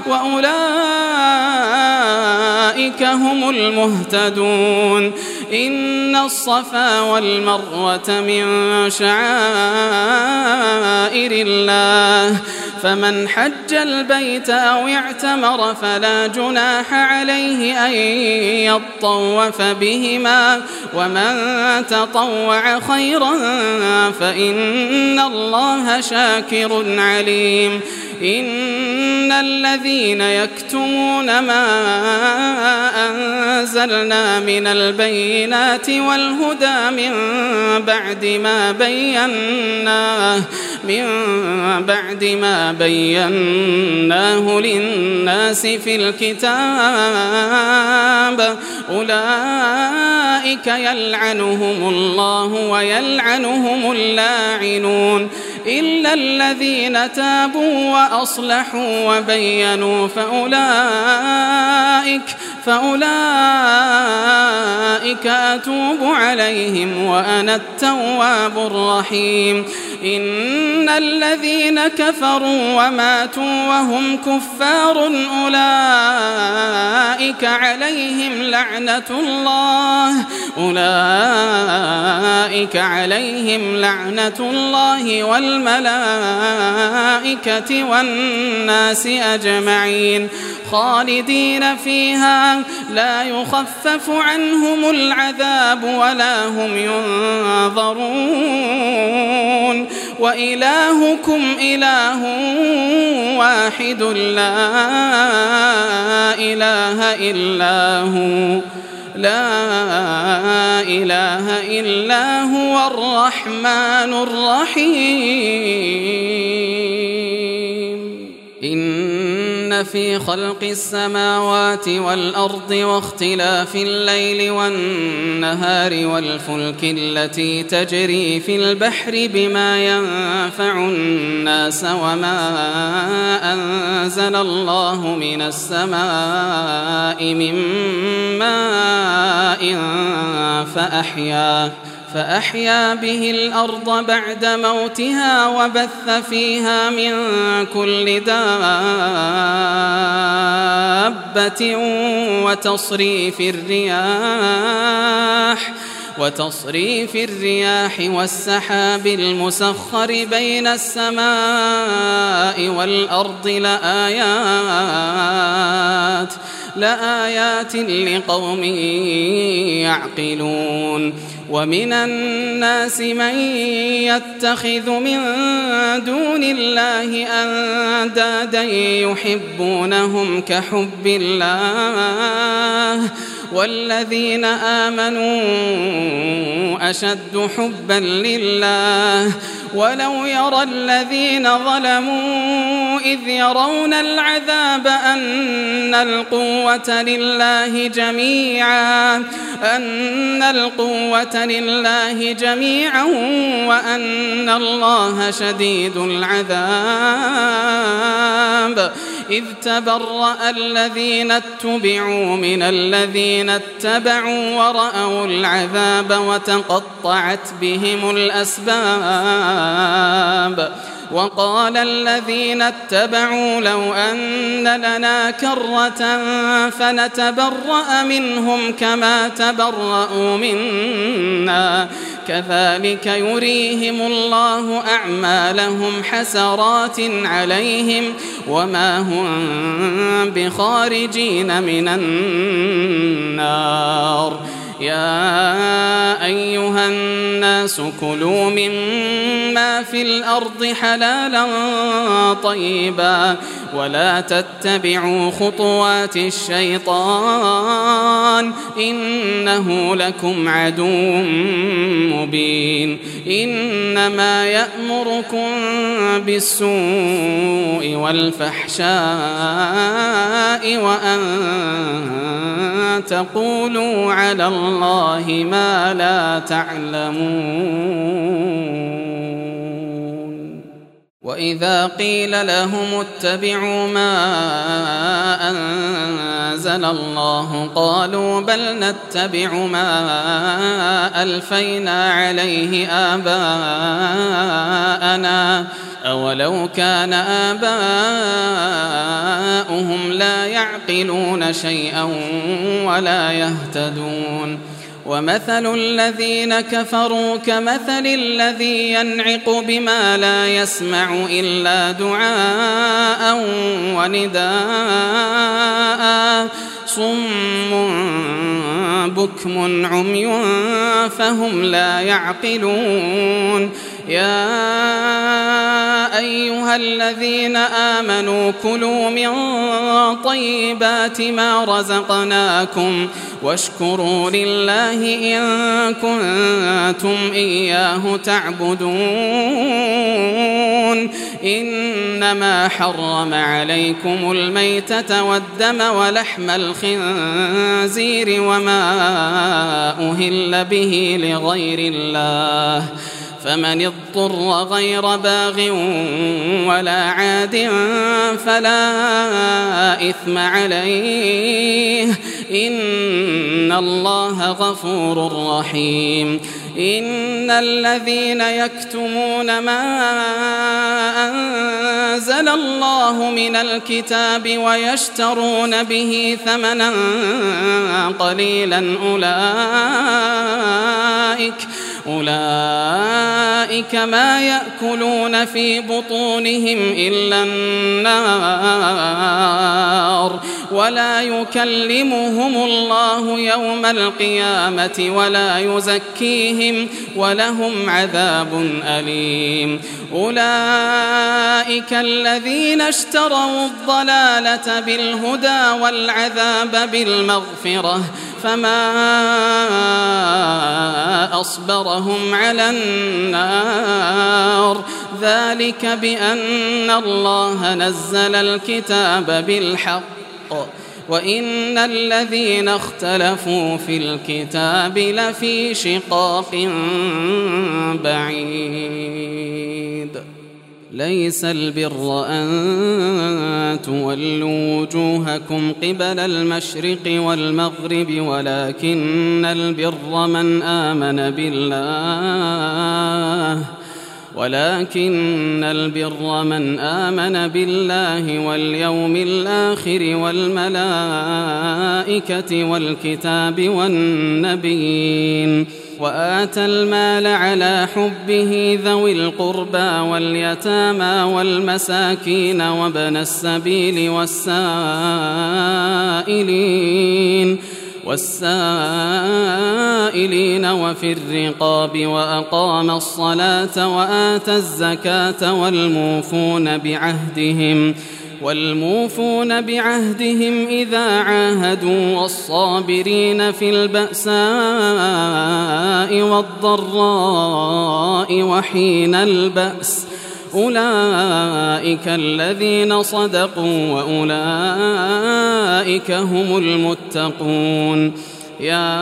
[SPEAKER 2] وأولئك هم المهتدون إن الصفا والمروة من شعائر الله فمن حج البيت أو اعتمر فلا جناح عليه أن يطوف بهما ومن تطوع خيرا فإن الله شاكر عليم إن الذين يكتمون ما أنزلنا من البينات والهدى من بعد ما بيناه من بعد ما بيناه للناس في الكتاب أولئك يلعنهم الله ويلعنهم اللاعنون إلا الذين تابوا وأصلحوا وبينوا فأولئك فأولئك أتوب عليهم وأنا التواب الرحيم إن الذين كفروا وماتوا وهم كفار أولئك عليهم لعنة الله أولئك عليهم لعنة الله والملائكة والناس أجمعين خالدين فيها لا يخفف عنهم العذاب ولا هم ينظرون وإلهكم إله واحد لا إله إلا هو لا إله إلا هو الرحمن الرحيم إن في خلق السماوات والأرض واختلاف الليل والنهار والفلك التي تجري في البحر بما ينفع الناس وما أنزل الله من السماء من ماء فأحيا فأحيا به الأرض بعد موتها وبث فيها من كل دابة دابة وتصريف الرياح وتصريف الرياح والسحاب المسخر بين السماء والأرض لآيات لآيات لقوم يعقلون. ومن الناس من يتخذ من دون الله أندادا يحبونهم كحب الله والذين آمنوا أشد حبا لله ولو يرى الذين ظلموا إذ يرون العذاب أن القوة لله جميعا أن القوة لله جميعا وأن الله شديد العذاب إذ تبرأ الذين اتبعوا من الذين اتبعوا ورأوا العذاب وتقطعت بهم الأسباب. وقال الذين اتبعوا لو أن لنا كرة فنتبرأ منهم كما تبرأوا منا كذلك يريهم الله أعمالهم حسرات عليهم وما هم بخارجين من النار. يا أيها الناس كلوا مما في الأرض حلالا طيبا ولا تتبعوا خطوات الشيطان إنه لكم عدو مبين. إنما يأمركم بالسوء والفحشاء وأن تقولوا على الله ما لا تعلمون. وإذا قيل لهم اتبعوا ما أنزل الله قالوا بل نتبع ما ألفينا عليه آباءنا أولو كان آباؤهم لا يعقلون شيئا ولا يهتدون. ومثل الذين كفروا كمثل الذي ينعق بما لا يسمع إلا دعاء ونداء صم بكم عمي فهم لا يعقلون. يا أيها الذين آمنوا كلوا من طيبات ما رزقناكم واشكروا لله إن كنتم إياه تعبدون. إنما حرم عليكم الميتة والدم ولحم الخنزير وما أهل به لغير الله فمن اضطر غير باغ ولا عاد فلا إثم عليه إن الله غفور رحيم. إن الذين يكتمون ما أنزل الله من الكتاب ويشترون به ثمنا قليلا أولئك أولئك ما يأكلون في بطونهم إلا النار ولا يكلمهم الله يوم القيامة ولا يزكيهم ولهم عذاب أليم. أولئك الذين اشتروا الضلالة بالهدى والعذاب بالمغفرة فما أصبرهم على النار ذلك بأن الله نزل الكتاب بالحق وإن الذين اختلفوا في الكتاب لفي شقاق بعيد. ليس البر أن تولوا وجوهكم قبل المشرق والمغرب ولكن البر من آمن بالله ولكن البر من آمن بالله واليوم الآخر والملائكة والكتاب والنبيين وآتى المال على حبه ذوي القربى واليتامى والمساكين وابن السبيل والسائلين والسائلين وفي الرقاب وأقام الصلاة وآتى الزكاة والموفون بعهدهم والموفون بعهدهم إذا عاهدوا والصابرين في البأساء والضراء وحين البأس أولئك الذين صدقوا وأولئك هم المتقون. يا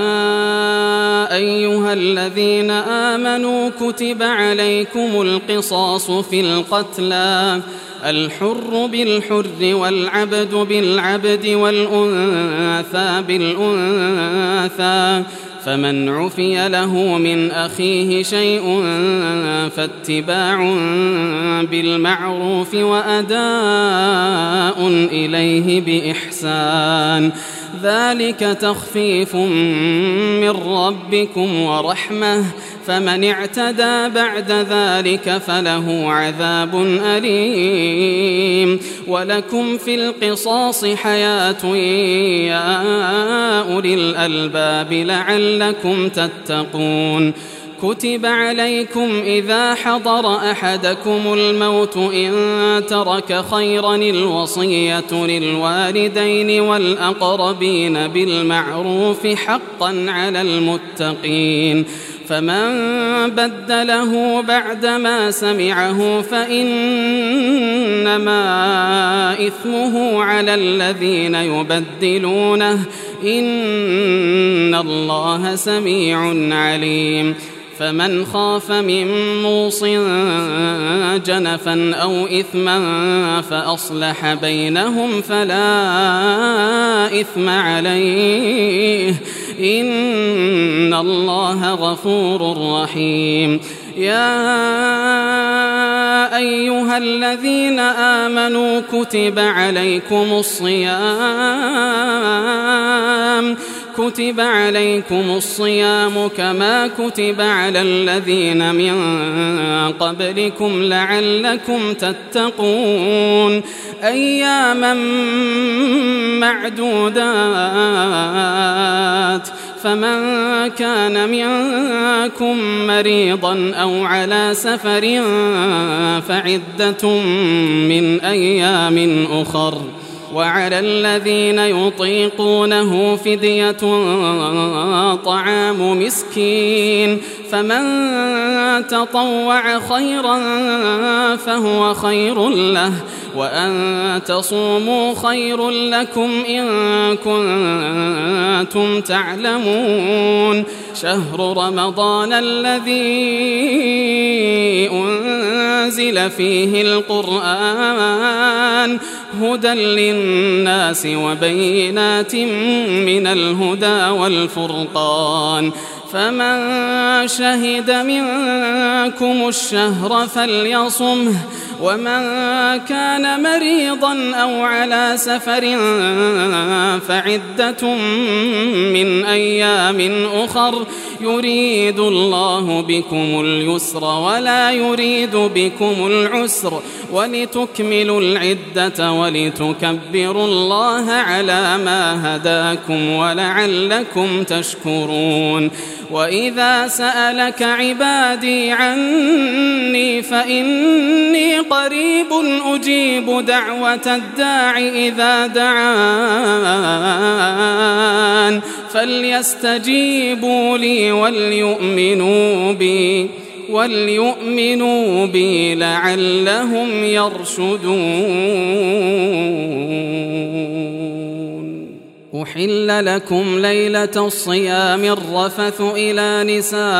[SPEAKER 2] أيها الذين آمنوا كتب عليكم القصاص في القتلى الحر بالحر والعبد بالعبد والأنثى بالأنثى فمن عفي له من أخيه شيء فاتباع بالمعروف وأداء إليه بإحسان ذلك تخفيف من ربكم ورحمة فمن اعتدى بعد ذلك فله عذاب أليم. ولكم في القصاص حياة يا أولي الألباب لعلكم تتقون. كتب عليكم إذا حضر أحدكم الموت إن ترك خيرا الوصية للوالدين والأقربين بالمعروف حقا على المتقين فمن بدله بعدما سمعه فإنما إثمه على الذين يبدلونه إن الله سميع عليم. فمن خاف من موص جنفا أو إثما فأصلح بينهم فلا إثم عليه إن الله غفور رحيم. يا أيها الذين آمنوا كتب عليكم الصيام كتب عليكم الصيام كما كتب على الذين من قبلكم لعلكم تتقون أياما معدودات فمن كان منكم مريضا أو على سفر فعدة من أيام أخر وعلى الذين يطيقونه فدية طعام مسكين فمن تطوع خيرا فهو خير له وأن تصوموا خير لكم إن كنتم تعلمون. شهر رمضان الذي أنزل فيه القرآن هدى للناس وبينات من الهدى والفرقان فمن شهد منكم الشهر فليصمه ومن كان مريضا أو على سفر فعدة من أيام أخر يريد الله بكم اليسر ولا يريد بكم العسر ولتكملوا العدة ولتكبروا الله على ما هداكم ولعلكم تشكرون. وإذا سألك عبادي عني فإني قريب أجيب دعوة الداع إذا دعان فليستجيبوا لي وليؤمنوا بي وليؤمنوا بي لعلهم يرشدون. أحل لكم ليلة الصيام الرفث إلى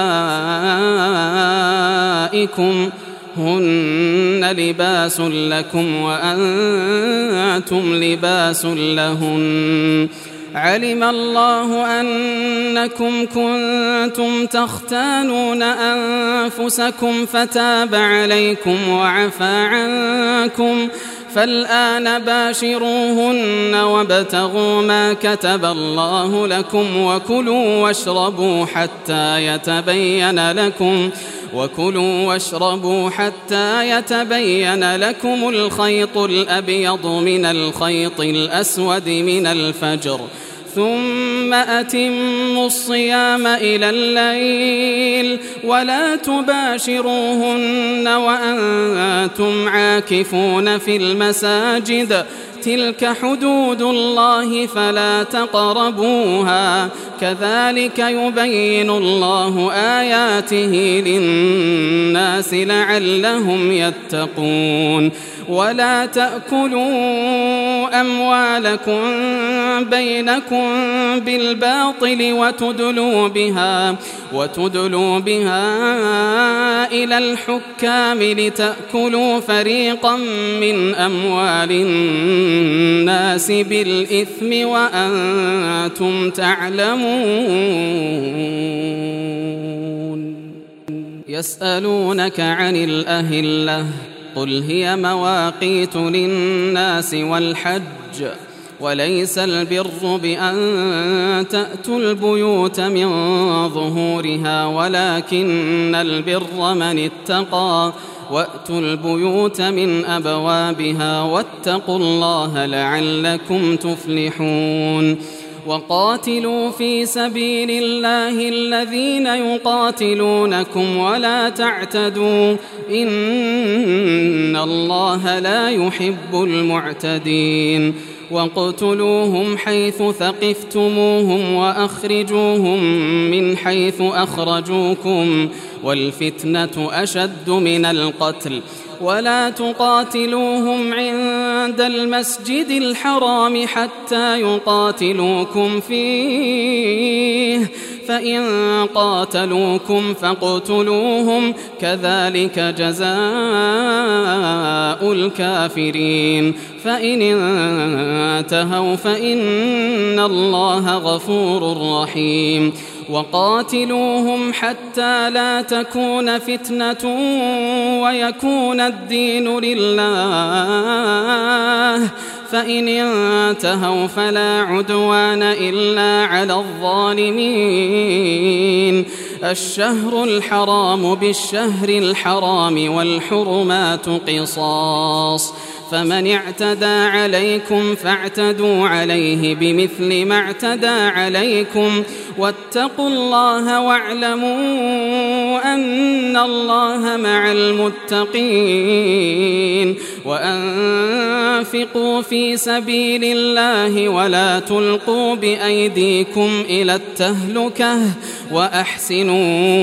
[SPEAKER 2] نسائكم هن لباس لكم وأنتم لباس لهن علم الله أنكم كنتم تختانون أنفسكم فتاب عليكم وعفى عنكم فالآن باشروهن وابتغوا ما كتب الله لكم وكلوا واشربوا حتى يتبين لكم وكلوا واشربوا حتى يتبين لكم الخيط الأبيض من الخيط الأسود من الفجر ثم أتموا الصيام إلى الليل ولا تباشروهن وأنتم عاكفون في المساجد تلك حدود الله فلا تقربوها كذلك يبين الله آياته للناس لعلهم يتقون ولا تأكلوا أموالكم بينكم بالباطل وتدلوا بها وتدلوا بها إلى الحكام لتأكلوا فريقا من أموال الناس بالإثم وأنتم تعلمون يسألونك عن الأهلة قل هي مواقيت للناس والحج وليس البر بأن تأتوا البيوت من ظهورها ولكن البر من اتقى وأتوا البيوت من أبوابها واتقوا الله لعلكم تفلحون وقاتلوا في سبيل الله الذين يقاتلونكم ولا تعتدوا إن الله لا يحب المعتدين واقتلوهم حيث ثقفتموهم وأخرجوهم من حيث أخرجوكم والفتنة أشد من القتل ولا تقاتلوهم عند المسجد الحرام حتى يقاتلوكم فيه فإن قاتلوكم فاقتلوهم كذلك جزاء الكافرين فإن انتهوا فإن الله غفور رحيم وقاتلوهم حتى لا تكون فتنة ويكون الدين لله فإن انتهوا فلا عدوان إلا على الظالمين الشهر الحرام بالشهر الحرام والحرمات قصاص فمن اعتدى عليكم فاعتدوا عليه بمثل ما اعتدى عليكم واتقوا الله واعلموا أن الله مع المتقين وأنفقوا في سبيل الله ولا تلقوا بأيديكم إلى التهلكة وأحسنوا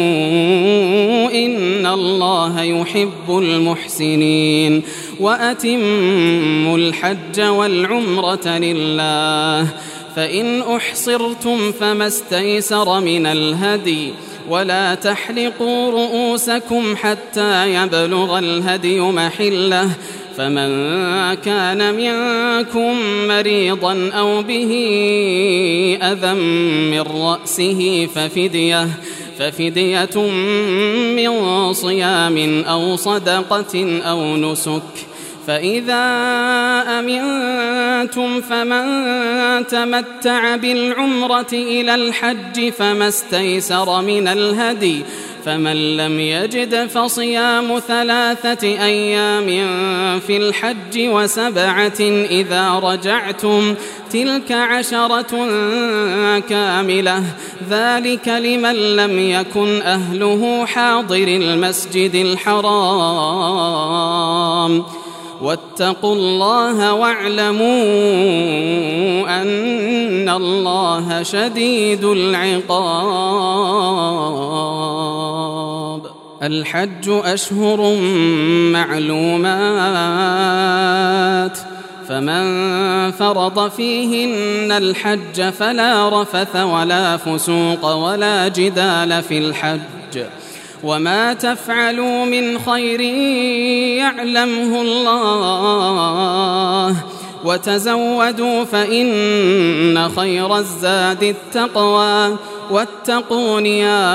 [SPEAKER 2] إن الله يحب المحسنين وأتموا الحج والعمرة لله فإن أحصرتم فما استيسر من الهدي ولا تحلقوا رؤوسكم حتى يبلغ الهدي محله فمن كان منكم مريضا أو به أذى من رأسه ففدية ففدية من صيام أو صدقة أو نسك فإذا أمنتم فمن تمتع بالعمرة إلى الحج فما استيسر من الهدي فمن لم يجد فصيام ثلاثة أيام في الحج وسبعة إذا رجعتم تلك عشرة كاملة ذلك لمن لم يكن أهله حاضر المسجد الحرام واتقوا الله واعلموا أن الله شديد العقاب الحج أشهر معلومات فمن فرض فيهن الحج فلا رفث ولا فسوق ولا جدال في الحج وما تفعلوا من خير يعلمه الله وتزودوا فإن خير الزاد التقوى واتقون يا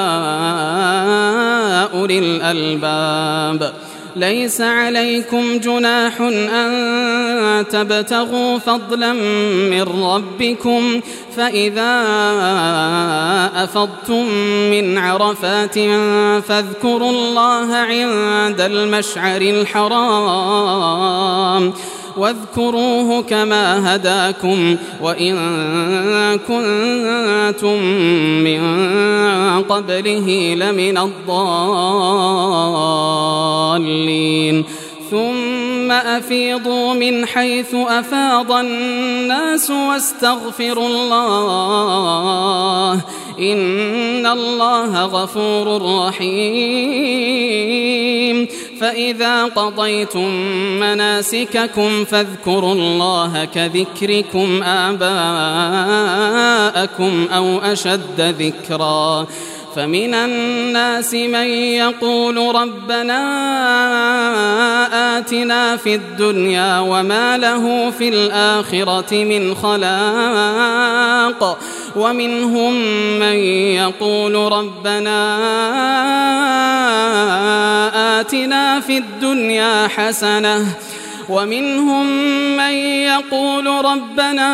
[SPEAKER 2] أولي الألباب. ليس عليكم جناح أن تبتغوا فضلا من ربكم فإذا أفضتم من عرفات فاذكروا الله عند المشعر الحرام واذكروه كما هداكم وإن كنتم من قبله لمن الضالين. ثم أفيضوا من حيث أفاض الناس واستغفروا الله إن الله غفور رحيم. فإذا قضيتم مناسككم فاذكروا الله كذكركم آباءكم أو أشد ذكرا. فمن الناس من يقول ربنا آتنا في الدنيا وما له في الآخرة من خلاق ومنهم من يقول ربنا آتنا في الدنيا حسنة ومنهم من يقول ربنا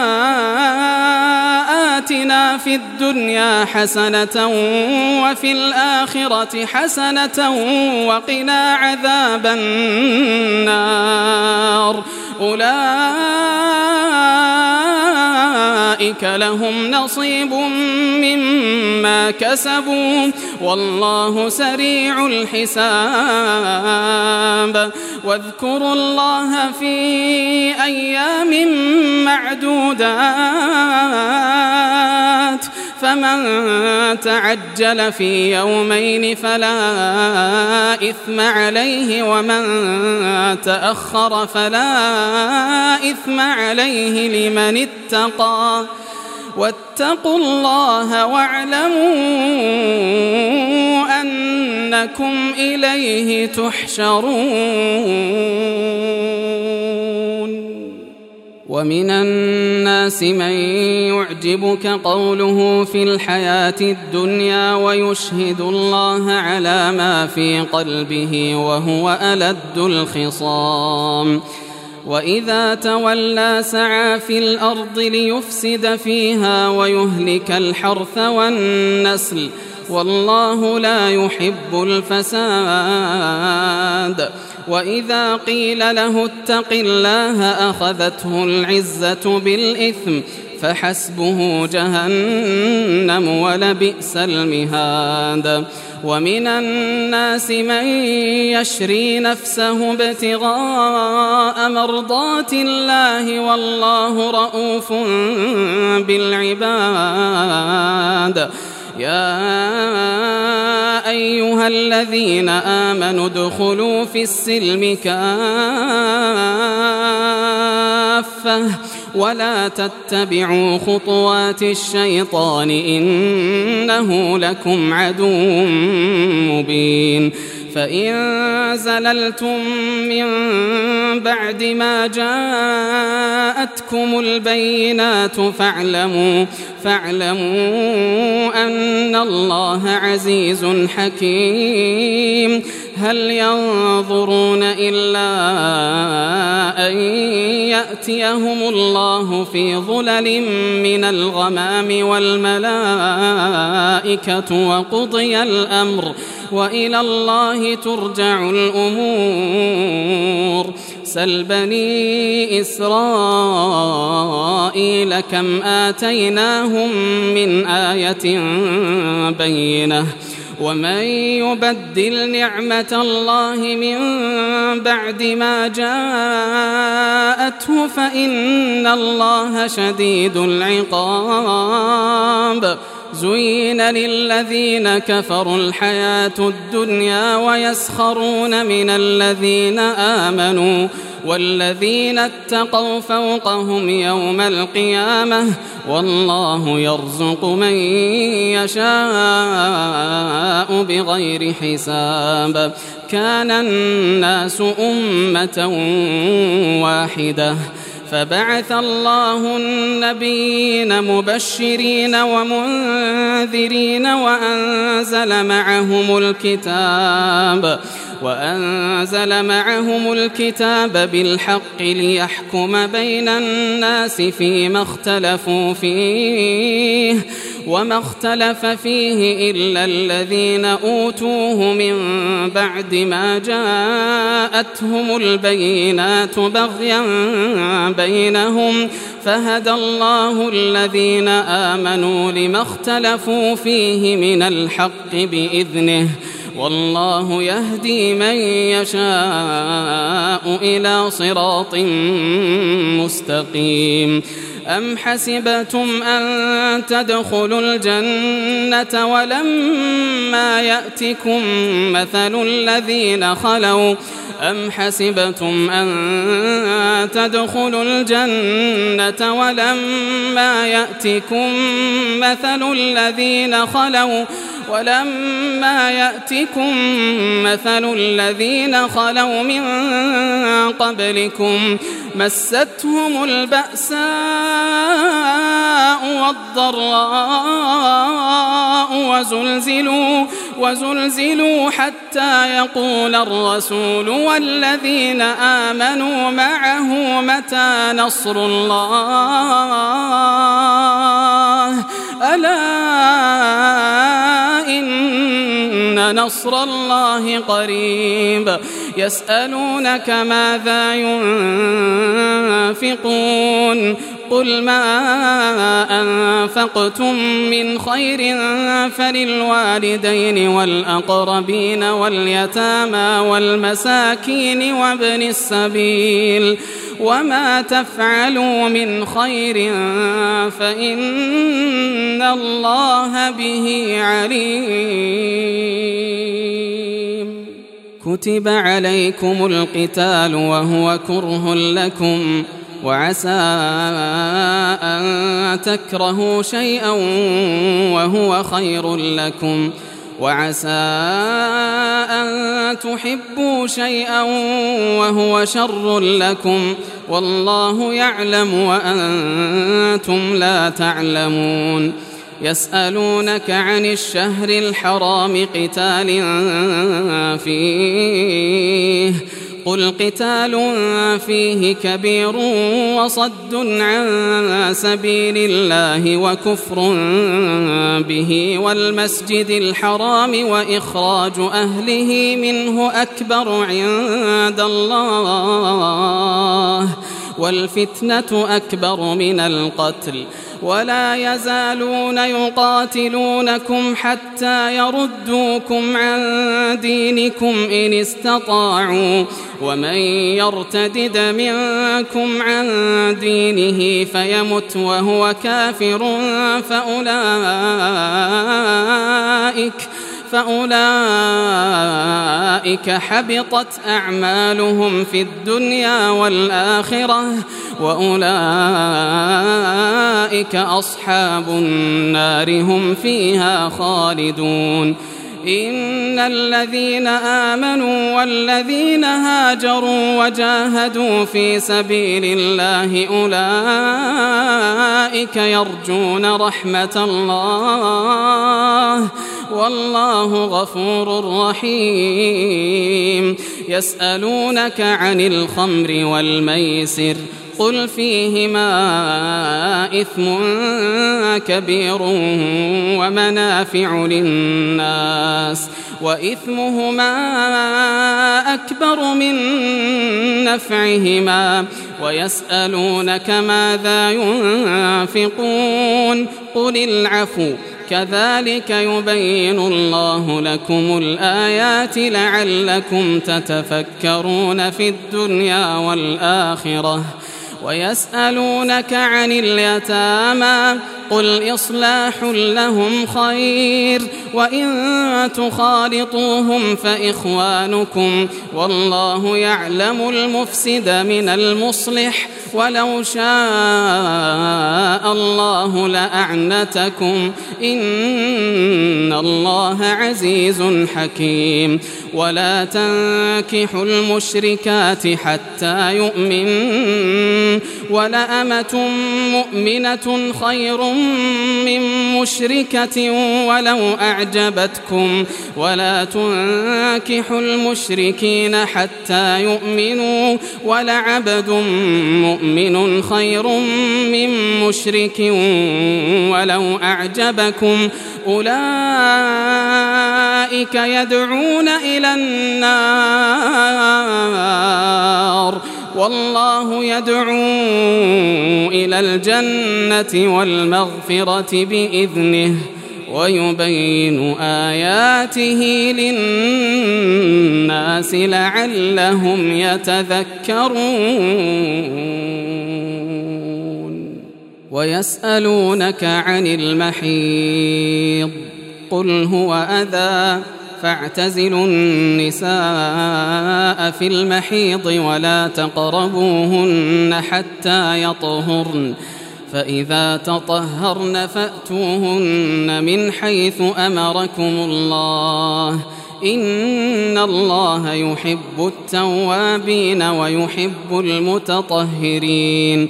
[SPEAKER 2] آتنا في الدنيا حسنة وفي الآخرة حسنة وقنا عذاب النار. أولئك لهم نصيب مما كسبوا والله سريع الحساب. واذكروا الله في أيام معدودات فمن تعجل في يومين فلا إثم عليه ومن تأخر فلا إثم عليه لمن اتقى واتقوا الله واعلموا أنكم إليه تحشرون. ومن الناس من يعجبك قوله في الحياة الدنيا ويشهد الله على ما في قلبه وهو ألد الخصام. وإذا تولى سعى في الأرض ليفسد فيها ويهلك الحرث والنسل والله لا يحب الفساد. وإذا قيل له اتق الله أخذته العزة بالإثم فحسبه جهنم ولبئس المهاد. ومن الناس من يشري نفسه ابتغاء مرضات الله والله رؤوف بالعباد. يا أيها الذين آمنوا ادخلوا في السلم كافة ولا تتبعوا خطوات الشيطان إنه لكم عدو مبين. فإن زللتم من بعد ما جاءتكم البينات فاعلموا فاعلموا أن الله عزيز حكيم. هل ينظرون إلا أن يأتيهم الله في ظلل من الغمام والملائكة وقضي الأمر وإلى الله ترجع الأمور. سل بني إسرائيل كم آتيناهم من آية بينة ومن يبدل نعمة الله من بعد ما جاءته فإن الله شديد العقاب. زين للذين كفروا الحياة الدنيا ويسخرون من الذين آمنوا والذين اتقوا فوقهم يوم القيامة والله يرزق من يشاء بغير حساب. كان الناس أمة واحدة فبعث الله النبيين مبشرين ومنذرين وأنزل معهم الكتاب وأنزل معهم الكتاب بالحق ليحكم بين الناس فيما اختلفوا فيه وما اختلف فيه إلا الذين أوتوه من بعد ما جاءتهم البينات بغيا بينهم فهدى الله الذين آمنوا لما اختلفوا فيه من الحق بإذنه والله يهدي من يشاء إلى صراط مستقيم. أم حسبتم أن تدخلوا الجنة ولما يأتكم مثل الذين خلوا أم حسبتم أن تدخلوا الجنة ولما يأتكم مثل الذين خلوا ولما يأتكم مثل الذين خلوا من قبلكم مستهم البأساء والضراء وزلزلوا وزلزلوا حتى يقول الرسول والذين آمنوا معه متى نصر الله ألا إن نصر الله قريب. يسألونك ماذا ينفقون قل ما أنفقتم من خير فللوالدين والأقربين واليتامى والمساكين وابن السبيل وما تفعلوا من خير فإن الله به عليم. كتب عليكم القتال وهو كره لكم وعسى أن تكرهوا شيئا وهو خير لكم وعسى أن تحبوا شيئا وهو شر لكم والله يعلم وأنتم لا تعلمون. يسألونك عن الشهر الحرام قتال فيه قل قتال فيه كبير وصد عن سبيل الله وكفر به والمسجد الحرام وإخراج أهله منه أكبر عند الله والفتنة أكبر من القتل ولا يزالون يقاتلونكم حتى يردوكم عن دينكم إن استطاعوا ومن يرتدد منكم عن دينه فيمت وهو كافر فأولئك فأولئك حبطت أعمالهم في الدنيا والآخرة وأولئك أصحاب النار هم فيها خالدون. إن الذين آمنوا والذين هاجروا وجاهدوا في سبيل الله أولئك يرجون رحمة الله والله غفور رحيم. يسألونك عن الخمر والميسر قل فيهما إثم كبير ومنافع للناس وإثمهما أكبر من نفعهما ويسألونك ماذا ينفقون قل العفو كذلك يبين الله لكم الآيات لعلكم تتفكرون في الدنيا والآخرة. ويسألونك عن اليتامى قل إصلاح لهم خير وإن تخالطوهم فإخوانكم والله يعلم المفسد من المصلح ولو شاء الله لأعنتكم إن الله عزيز حكيم. ولا تنكحوا المشركات حتى يؤمنن ولأمة مؤمنة خير من مشركة ولو أعجبتكم ولا تنكحوا المشركين حتى يؤمنوا ولعبد مؤمن خير من مشرك ولو أعجبكم أولئك يدعون إلى النار والله يدعو إلى الجنة والمغفرة بإذنه ويبين آياته للناس لعلهم يتذكرون ويسألونك عن المحيض قل هو أذى فاعتزلوا النساء في المحيض ولا تقربوهن حتى يطهرن فإذا تطهرن فأتوهن من حيث أمركم الله إن الله يحب التوابين ويحب المتطهرين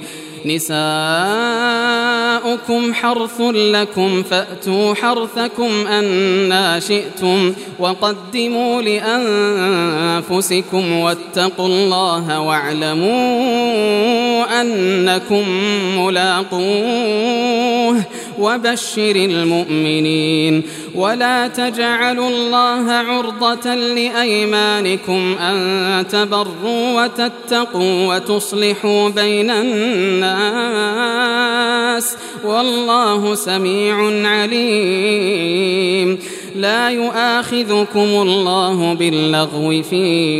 [SPEAKER 2] نساؤكم حرث لكم فأتوا حرثكم أنى شئتم وقدموا لأنفسكم واتقوا الله واعلموا أنكم ملاقوه وبشر المؤمنين ولا تجعلوا الله عرضة لأيمانكم أن تبروا وتتقوا وتصلحوا بين الناس والله سميع عليم لا يؤاخذكم الله باللغو في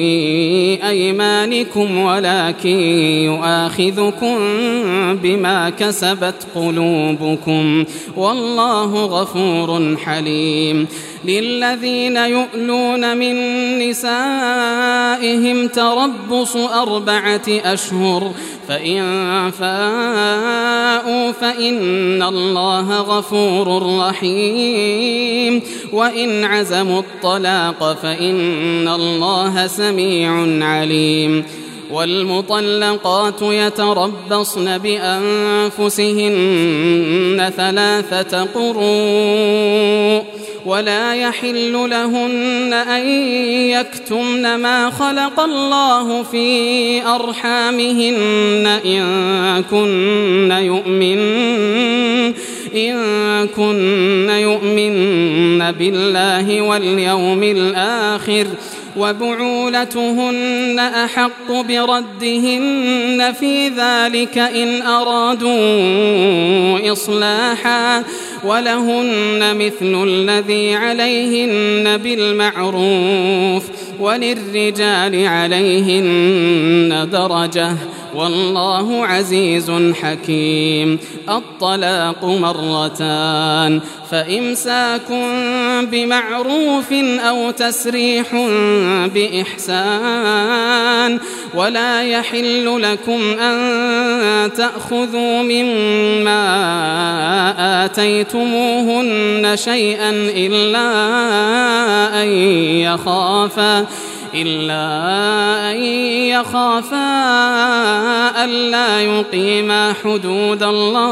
[SPEAKER 2] أيمانكم ولكن يؤاخذكم بما كسبت قلوبكم والله غفور حليم للذين يؤلون من نسائهم تربص أربعة أشهر فإن فاءوا فإن الله غفور رحيم وإن عزموا الطلاق فإن الله سميع عليم والمطلقات يتربصن بأنفسهن ثلاثة قروء ولا يحل لهن أن يكتمن ما خلق الله في أرحامهن إن كن يؤمن إن كن يؤمن بالله واليوم الآخر وبعولتهن أحق بردهن في ذلك إن أرادوا إصلاحا ولهن مثل الذي عليهن بالمعروف وللرجال عليهن درجة والله عزيز حكيم الطلاق مرتان فإمساك بمعروف أو تسريح بإحسان ولا يحل لكم أن تأخذوا مما آتيتموهن شيئا إلا أن يخافا إلا أن يخافا ألا يقيما حدود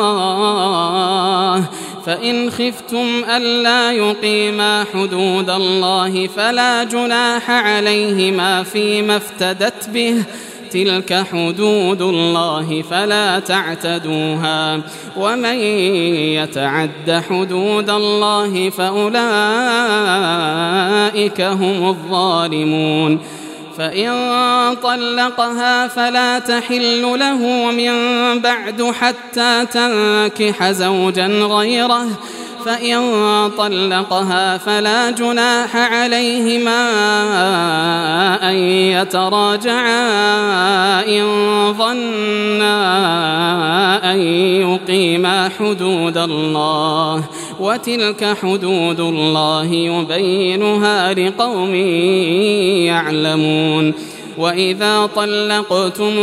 [SPEAKER 2] الله فإن خفتم ألا يقيما حدود الله فلا جناح عليهما فيما افتدت به تلك حدود الله فلا تعتدوها ومن يتعد حدود الله فأولئك هم الظالمون فإن طلقها فلا تحل له من بعد حتى تنكح زوجا غيره فإن طلقها فلا جناح عليهما أن يتراجعا إن ظنا أن يقيما حدود الله وتلك حدود الله يبينها لقوم يعلمون وإذا طلقتم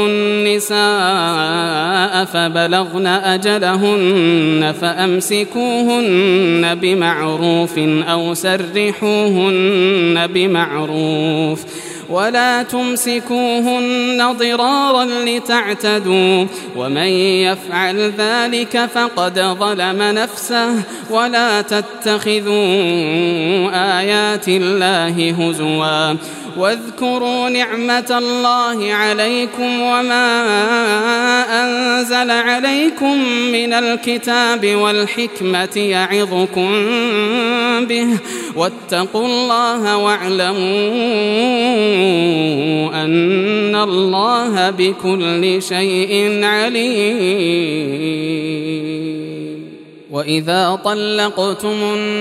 [SPEAKER 2] النساء فبلغن أجلهن فأمسكوهن بمعروف أو سرحوهن بمعروف ولا تمسكوهن ضرارا لتعتدوا ومن يفعل ذلك فقد ظلم نفسه ولا تتخذوا آيات الله هزوا واذكروا نعمة الله عليكم وما أنزل عليكم من الكتاب والحكمة يعظكم به واتقوا الله واعلموا أن الله بكل شيء عليم. وإذا طلقتم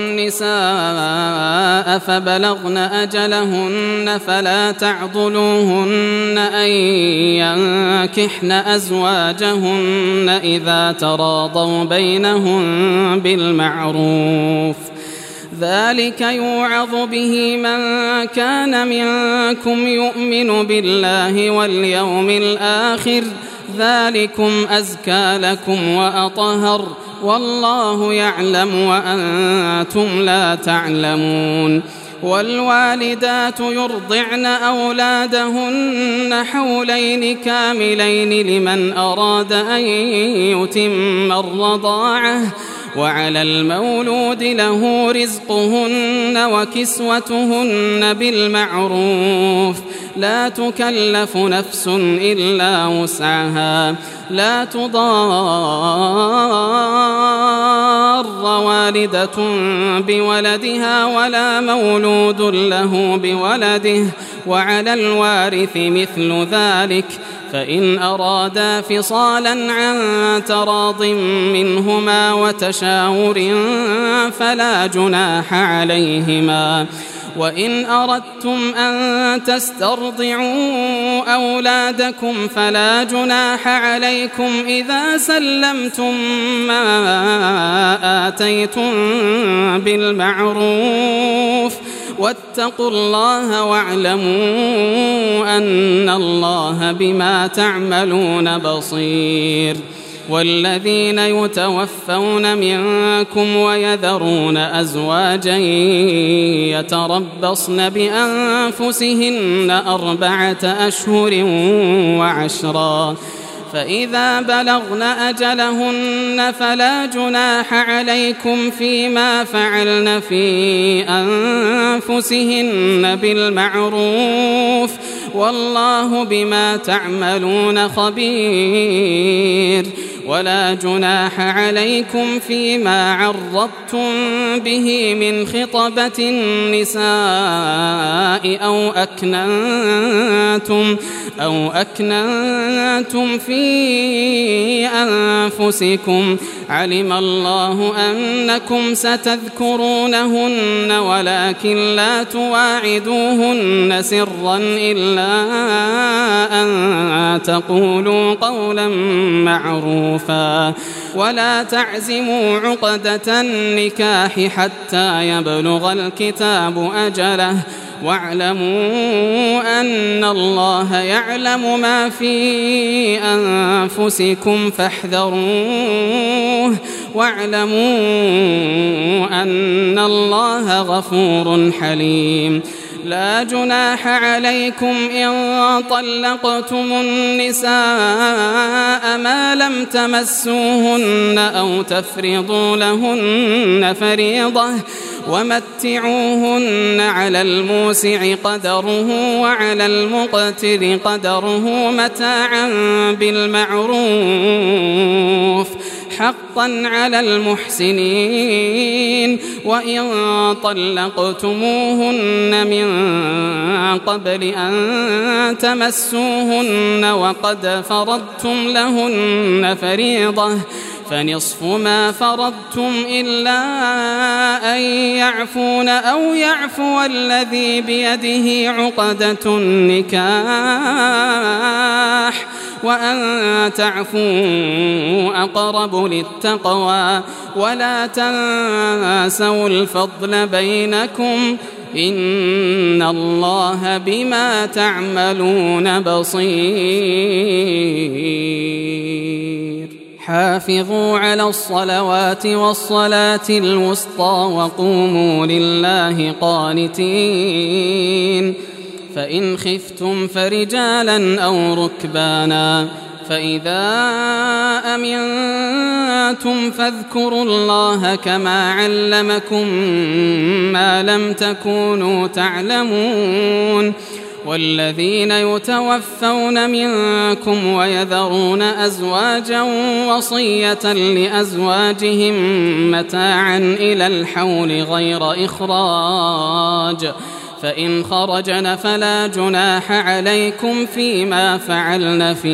[SPEAKER 2] النساء فبلغن أجلهن فلا تعضلوهن أن ينكحن أزواجهن إذا تراضوا بينهم بالمعروف ذلك يوعظ به من كان منكم يؤمن بالله واليوم الآخر ذلكم أزكى لكم وأطهر والله يعلم وأنتم لا تعلمون. والوالدات يرضعن أولادهن حولين كاملين لمن أراد أن يتم الرضاعة وعلى المولود له رزقهن وكسوتهن بالمعروف لا تكلف نفس إلا وسعها لا تضار والدة بولدها ولا مولود له بولده وعلى الوارث مثل ذلك فإن أرادا فصالا عن تراض منهما وتشاور فلا جناح عليهما. وإن أردتم أن تسترضعوا أولادكم فلا جناح عليكم إذا سلمتم ما آتيتم بالمعروف واتقوا الله واعلموا أن الله بما تعملون بصير. والذين يتوفون منكم ويذرون أزواجا يتربصن بأنفسهن أربعة أشهر وعشرا فإذا بلغن أجلهن فلا جناح عليكم فيما فعلن في أنفسهن بالمعروف والله بما تعملون خبير. ولا جناح عليكم فيما عرضتم به من خطبة النساء أو أكننتم أو أكننتم في أنفسكم علم الله أنكم ستذكرونهن ولكن لا تواعدوهن سرا إلا أن تقولوا قولا معروفا ولا تعزموا عقدة النكاح حتى يبلغ الكتاب أجله واعلموا أن الله يعلم ما في أنفسكم فاحذروه واعلموا أن الله غفور حليم. لا جناح عليكم إن طلقتم النساء ما لم تمسوهن أو تفرضوا لهن فريضة ومتعوهن على الموسع قدره وعلى المقتر قدره متاعا بالمعروف حقا على المحسنين. وإن طلقتموهن من قبل أن تمسوهن وقد فرضتم لهن فريضة فنصف ما فرضتم إلا أن يعفون أو يعفو الذي بيده عقدة النكاح وأن تعفوا أقرب للتقوى ولا تنسوا الفضل بينكم إن الله بما تعملون بصير حافظوا على الصلوات والصلاة الوسطى وقوموا لله قانتين فإن خفتم فرجالا أو ركبانا فإذا أمنتم فاذكروا الله كما علمكم ما لم تكونوا تعلمون والذين يتوفون منكم ويذرون أزواجا وصية لأزواجهم متاعا إلى الحول غير إخراج فإن خرجن فلا جناح عليكم فيما فعلن في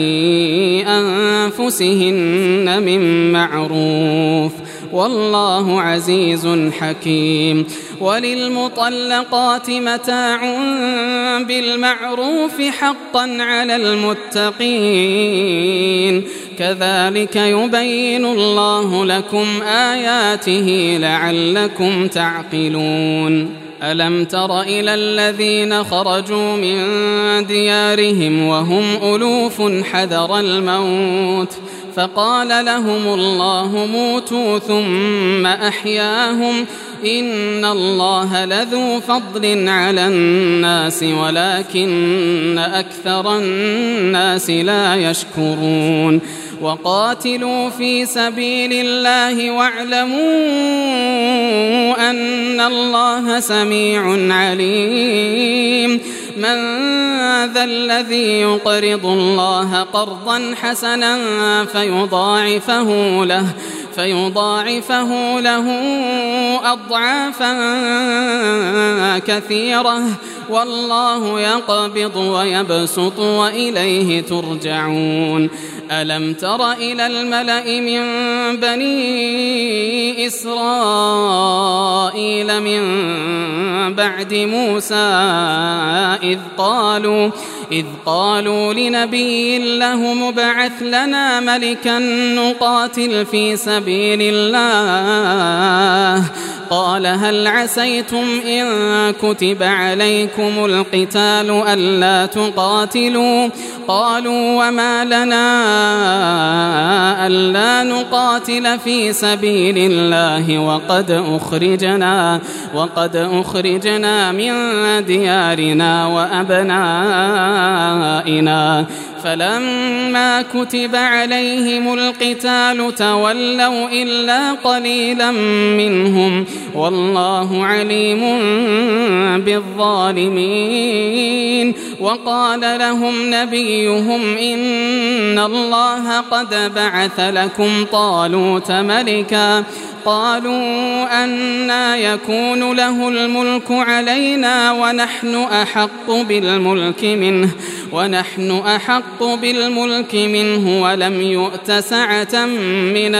[SPEAKER 2] أنفسهن من معروف والله عزيز حكيم وللمطلقات متاع بالمعروف حقا على المتقين كذلك يبين الله لكم آياته لعلكم تعقلون ألم تر إلى الذين خرجوا من ديارهم وهم ألوف حذر الموت فقال لهم الله موتوا ثم أحياهم إن الله لذو فضل على الناس ولكن أكثر الناس لا يشكرون وقاتلوا في سبيل الله واعلموا أن الله سميع عليم من ذا الذي يقرض الله قرضا حسنا فيضاعفه له فيضاعفه له أضعافا كثيرة والله يقبض ويبسط وإليه ترجعون ألم تر إلى الملأ من بني إسرائيل من بعد موسى إذ قالوا إذ قالوا لنبي له مبعث لنا ملكا نقاتل في سبيل الله قال هل عسيتم إن كتب عليكم القتال ألا تقاتلوا قالوا وما لنا ألا نقاتل في سبيل الله وقد أخرجنا وقد أخرجنا من ديارنا وأبنائنا فلما كتب عليهم القتال تولوا إلا قليلا منهم والله عليم بالظالمين وقال لهم نبيهم إن الله قد بعث لكم طالوت ملكا قالوا أنى يكون له الملك علينا ونحن أحق بالملك منه ونحن أحق بالملك منه ولم يؤت سعة من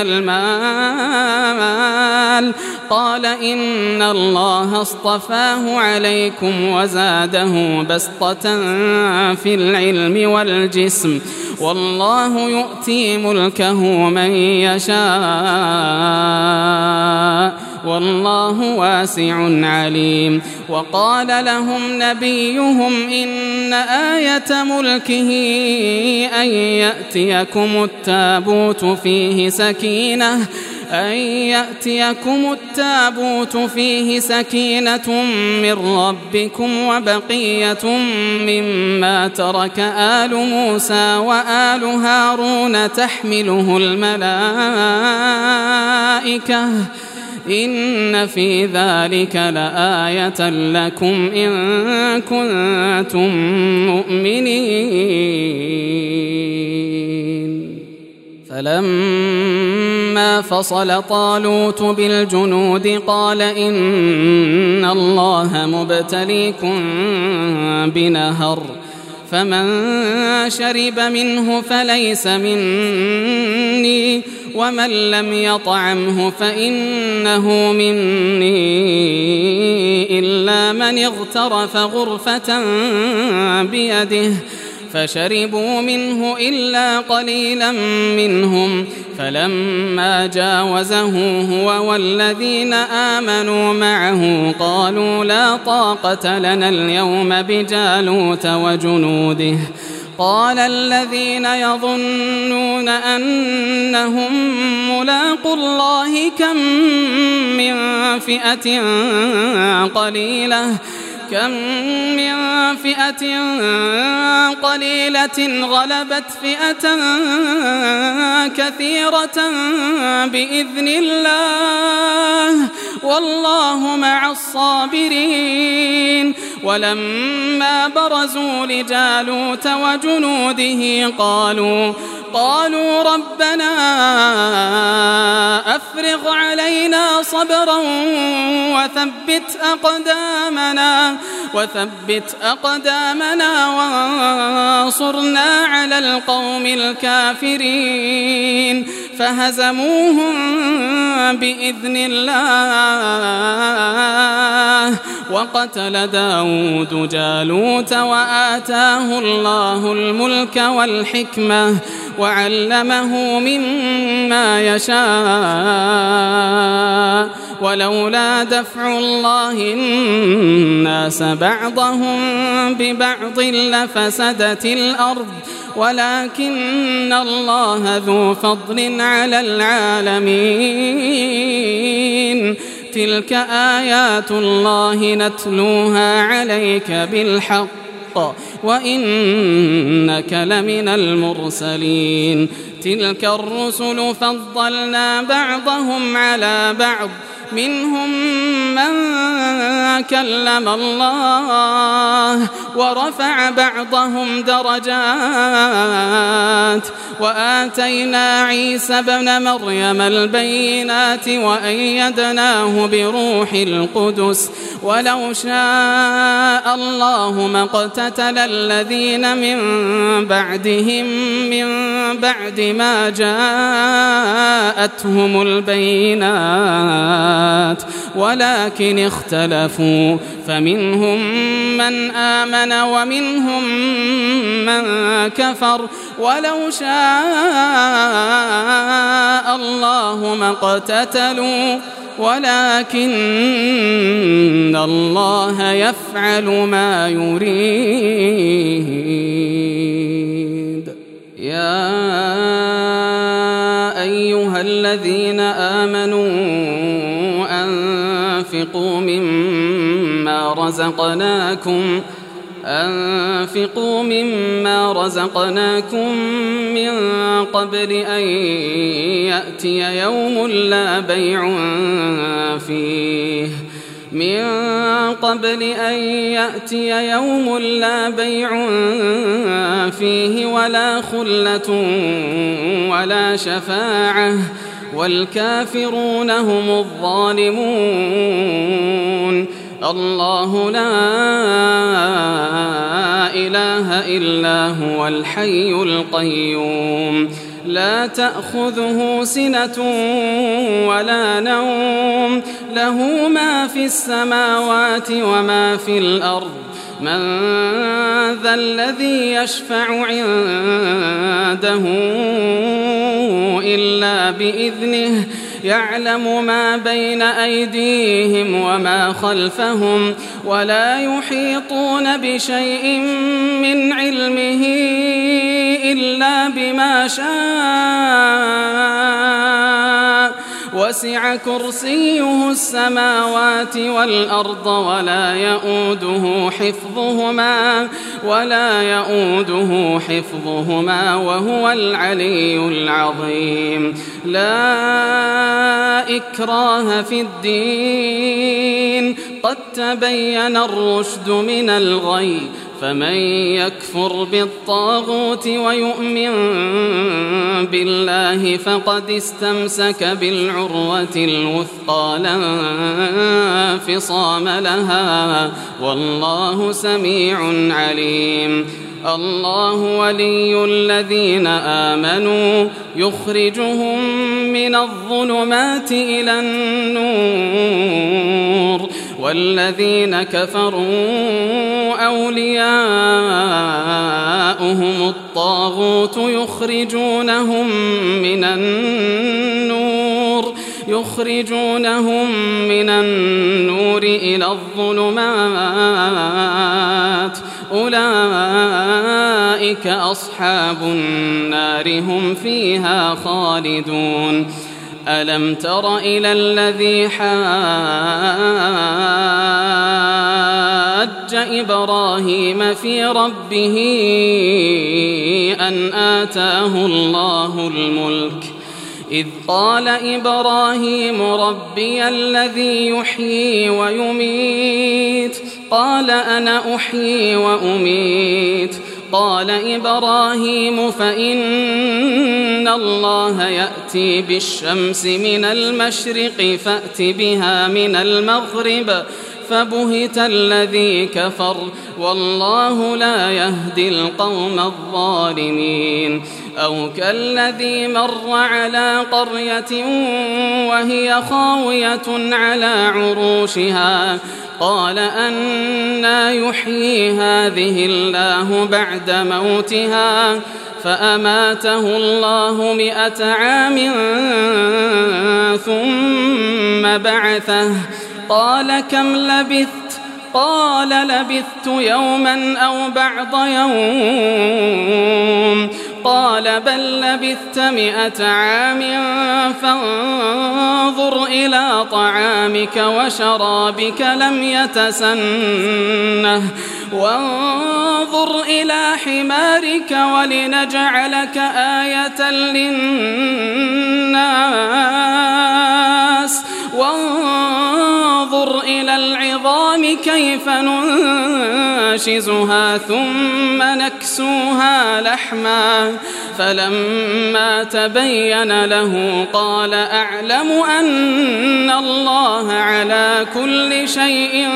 [SPEAKER 2] المال قال إن الله اصطفاه عليكم وزاده بسطة في العلم والجسم والله يؤتي ملكه من يشاء والله واسع عليم وقال لهم نبيهم إن آية ملكه أن يأتيكم التابوت فيه سكينة أن يأتيكم التابوت فيه سكينة من ربكم وبقية مما ترك آل موسى وآل هارون تحمله الملائكة إن في ذلك لآية لكم إن كنتم مؤمنين فلما فصل طالوت بالجنود قال إن الله مبتليكم بنهر فمن شرب منه فليس مني ومن لم يطعمه فإنه مني إلا من اغترف غرفة بيده فشربوا منه إلا قليلا منهم فلما جاوزه هو والذين آمنوا معه قالوا لا طاقة لنا اليوم بجالوت وجنوده قال الذين يظنون أنهم ملاقو الله كم من فئة قليلة كم من فئة قليلة غلبت فئة كثيرة بإذن الله والله مع الصابرين ولما برزوا لجالوت وجنوده قالوا قالوا ربنا أفرغ علينا صبرا وثبت أقدامنا وثبت أقدامنا وانصرنا على القوم الكافرين فهزموهم بإذن الله وقتل داود جالوت وآتاه الله الملك والحكمة وعلمه مما يشاء ولولا دفع الله الناس بعضهم ببعض لفسدت الأرض ولكن الله ذو فضل على العالمين تلك آيات الله نتلوها عليك بالحق وإنك لمن المرسلين تلك الرسل فضلنا بعضهم على بعض منهم من كلم الله ورفع بعضهم درجات وآتينا عيسى ابن مريم البينات وأيدناه بروح القدس ولو شاء الله ما اقتتل الذين من بعدهم من بعد ما جاءتهم البينات ولكن اختلفوا فمنهم من آمن ومنهم من كفر ولو شاء الله ما اقتتلوا ولكن الله يفعل ما يريد يا أيها الذين آمنوا أنفقوا مما رزقناكم أنفقوا مما رزقناكم من قبل أن يأتي يوم لا بيع فيه من قبل أن يأتي يوم لا بيع فيه ولا خلة ولا شفاعة والكافرون هم الظالمون الله لا إله إلا هو الحي القيوم لا تأخذه سنة ولا نوم له ما في السماوات وما في الأرض من ذا الذي يشفع عنده إلا بإذنه يعلم ما بين أيديهم وما خلفهم ولا يحيطون بشيء من علمه إلا بما شاء وسع كرسيه السماوات والأرض ولا يؤوده حفظهما ولا يؤوده حفظهما وهو العلي العظيم لا إكراه في الدين قد تبين الرشد من الغي فمن يكفر بالطاغوت ويؤمن بالله فقد استمسك بالعروة الوثقى لا انفصام لها والله سميع عليم الله ولي الذين آمنوا يخرجهم من الظلمات إلى النور والذين كفروا أولياؤهم الطاغوت يخرجونهم من النور يخرجونهم من النور إلى الظلمات أولئك أصحاب النار هم فيها خالدون. ألم تر إلى الذي حاج إبراهيم في ربه أن آتاه الله الملك إذ قال إبراهيم ربي الذي يحيي ويميت قال أنا أحيي وأميت قال إبراهيم فإن الله يأتي بالشمس من المشرق فأت بها من المغرب فبهت الذي كفر والله لا يهدي القوم الظالمين. أو كالذي مر على قرية وهي خاوية على عروشها قال أنى يحيي هذه الله بعد موتها فأماته الله مئة عام ثم بعثه قال كم لبثت قال لبثت يوما أو بعض يوم قال بل لبثت مئة عام فانظر إلى طعامك وشرابك لم يتسنه وانظر إلى حمارك ولنجعلك آية للناس وانظر إلى العظام كيف ننشزها ثم نكسوها لحما فلما تبين له قال أعلم أن الله على كل شيء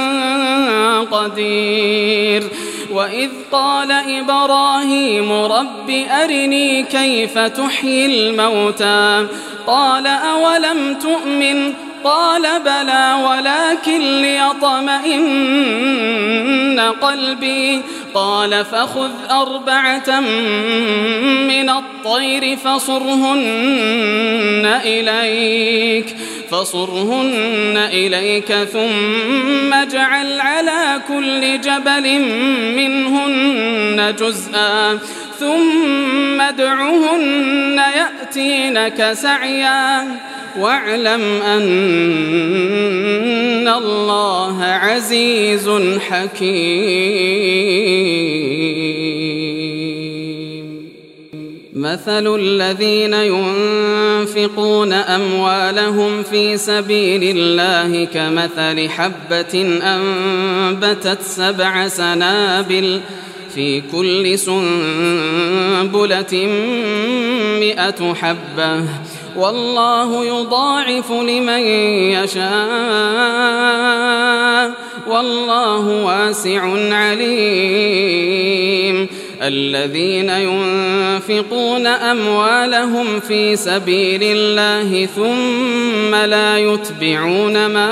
[SPEAKER 2] قدير. وإذ قال إبراهيم رب أرني كيف تحيي الموتى قال أولم تؤمن قال بلى ولكن ليطمئن قلبي قال فخذ أربعة من الطير فصرهن إليك فصرهن إليك ثم اجعل على كل جبل منهن جزءا ثم ادعهن يأتينك سعيا واعلم أن الله عزيز حكيم. مثل الذين ينفقون أموالهم في سبيل الله كمثل حبة أنبتت سبع سنابل في كل سنبلة مئة حبة والله يضاعف لمن يشاء والله واسع عليم. الذين ينفقون أموالهم في سبيل الله ثم لا يتبعون ما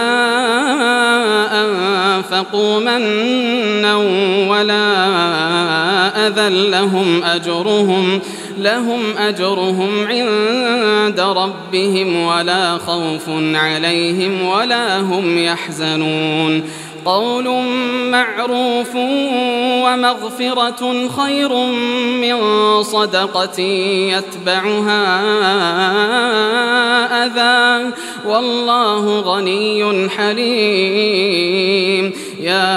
[SPEAKER 2] أنفقوا منا ولا أذى لهم أجرهم لهم أجرهم عند ربهم ولا خوف عليهم ولا هم يحزنون. قول معروف ومغفرة خير من صدقة يتبعها أذى والله غني حليم. يا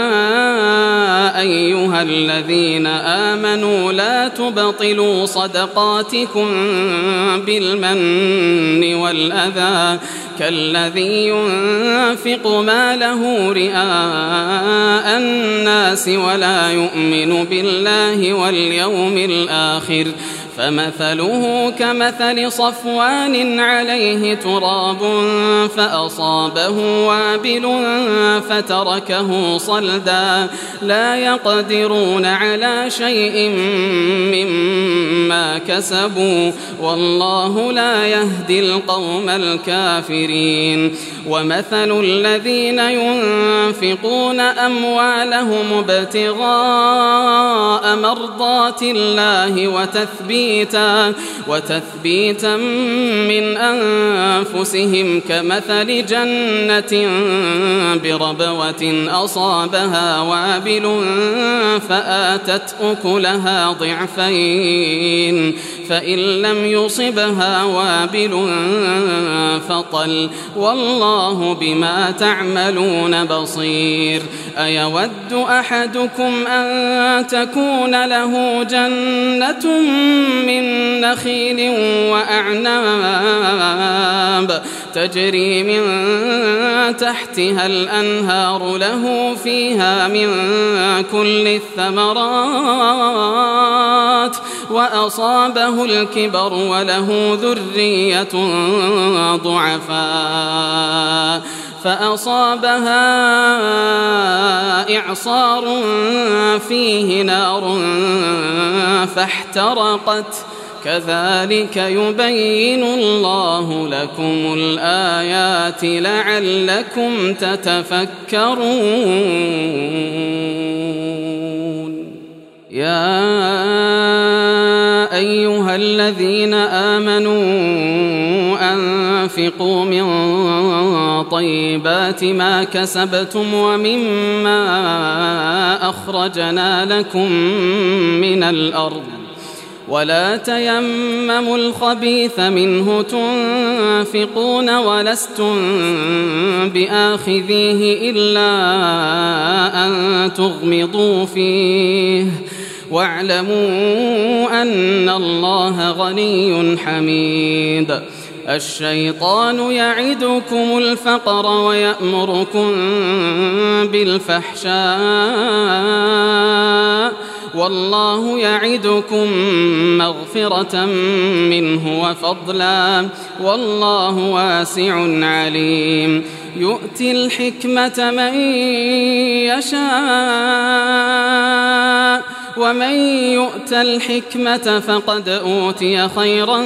[SPEAKER 2] أيها الذين آمنوا لا تبطلوا صدقاتكم بالمن والأذى كالذي ينفق ماله رئاء الناس ولا يؤمن بالله واليوم الآخر فمثله كمثل صفوان عليه تراب فأصابه وابل فتركه صلدا لا يقدرون على شيء مما كسبوا والله لا يهدي القوم الكافرين ومثل الذين ينفقون أموالهم ابتغاء مرضات الله وتثبيتا, وتثبيتا من أنفسهم كمثل جنة بربوة أصابها وابل فآتت أكلها ضعفين فإن لم يصبها وابل فطل والله بما تعملون بصير أيود أحدكم أن تكون له جنة من نخيل وأعناب تجري من تحتها الأنهار له فيها من كل الثمرات وأصابه الكبر وله ذرية ضعفاء فأصابها إعصار فيه نار فاحترقت كذلك يبين الله لكم الآيات لعلكم تتفكرون يا أيها الذين آمنوا أنفقوا من طيبات ما كسبتم ومما أخرجنا لكم من الأرض ولا تيمموا الخبيث منه تنفقون ولستم بآخذيه إلا أن تغمضوا فيه واعلموا أن الله غني حميد الشيطان يعدكم الفقر ويأمركم بالفحشاء والله يعدكم مغفرة منه وفضلا والله واسع عليم يؤتي الحكمة من يشاء ومن يؤت الحكمة فقد أوتي خيرا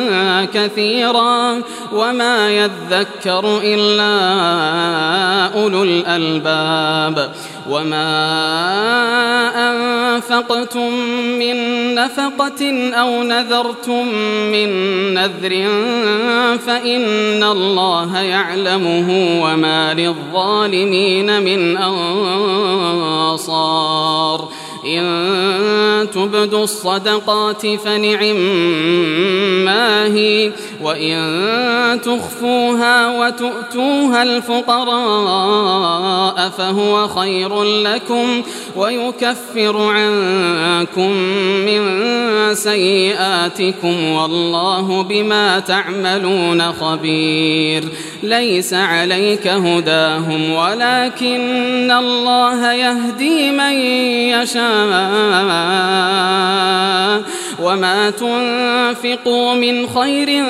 [SPEAKER 2] كثيرا وما يذكر إلا أولو الألباب وما أنفقتم من نفقة أو نذرتم من نذر فإن الله يعلمه وما للظالمين من أنصار إن تبدوا الصدقات فنعما هي وإن تخفوها وتؤتوها الفقراء فهو خير لكم ويكفر عنكم من سيئاتكم والله بما تعملون خبير ليس عليك هداهم ولكن الله يهدي من يشاء وما تنفقوا من خير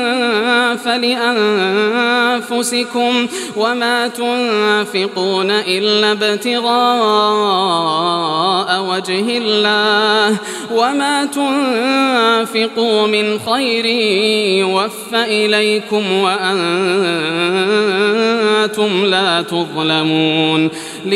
[SPEAKER 2] فلأنفسكم وما تنفقون إلا ابتغاء وجه الله وما تنفقوا من خير يوفى إليكم وأنتم لا تظلمون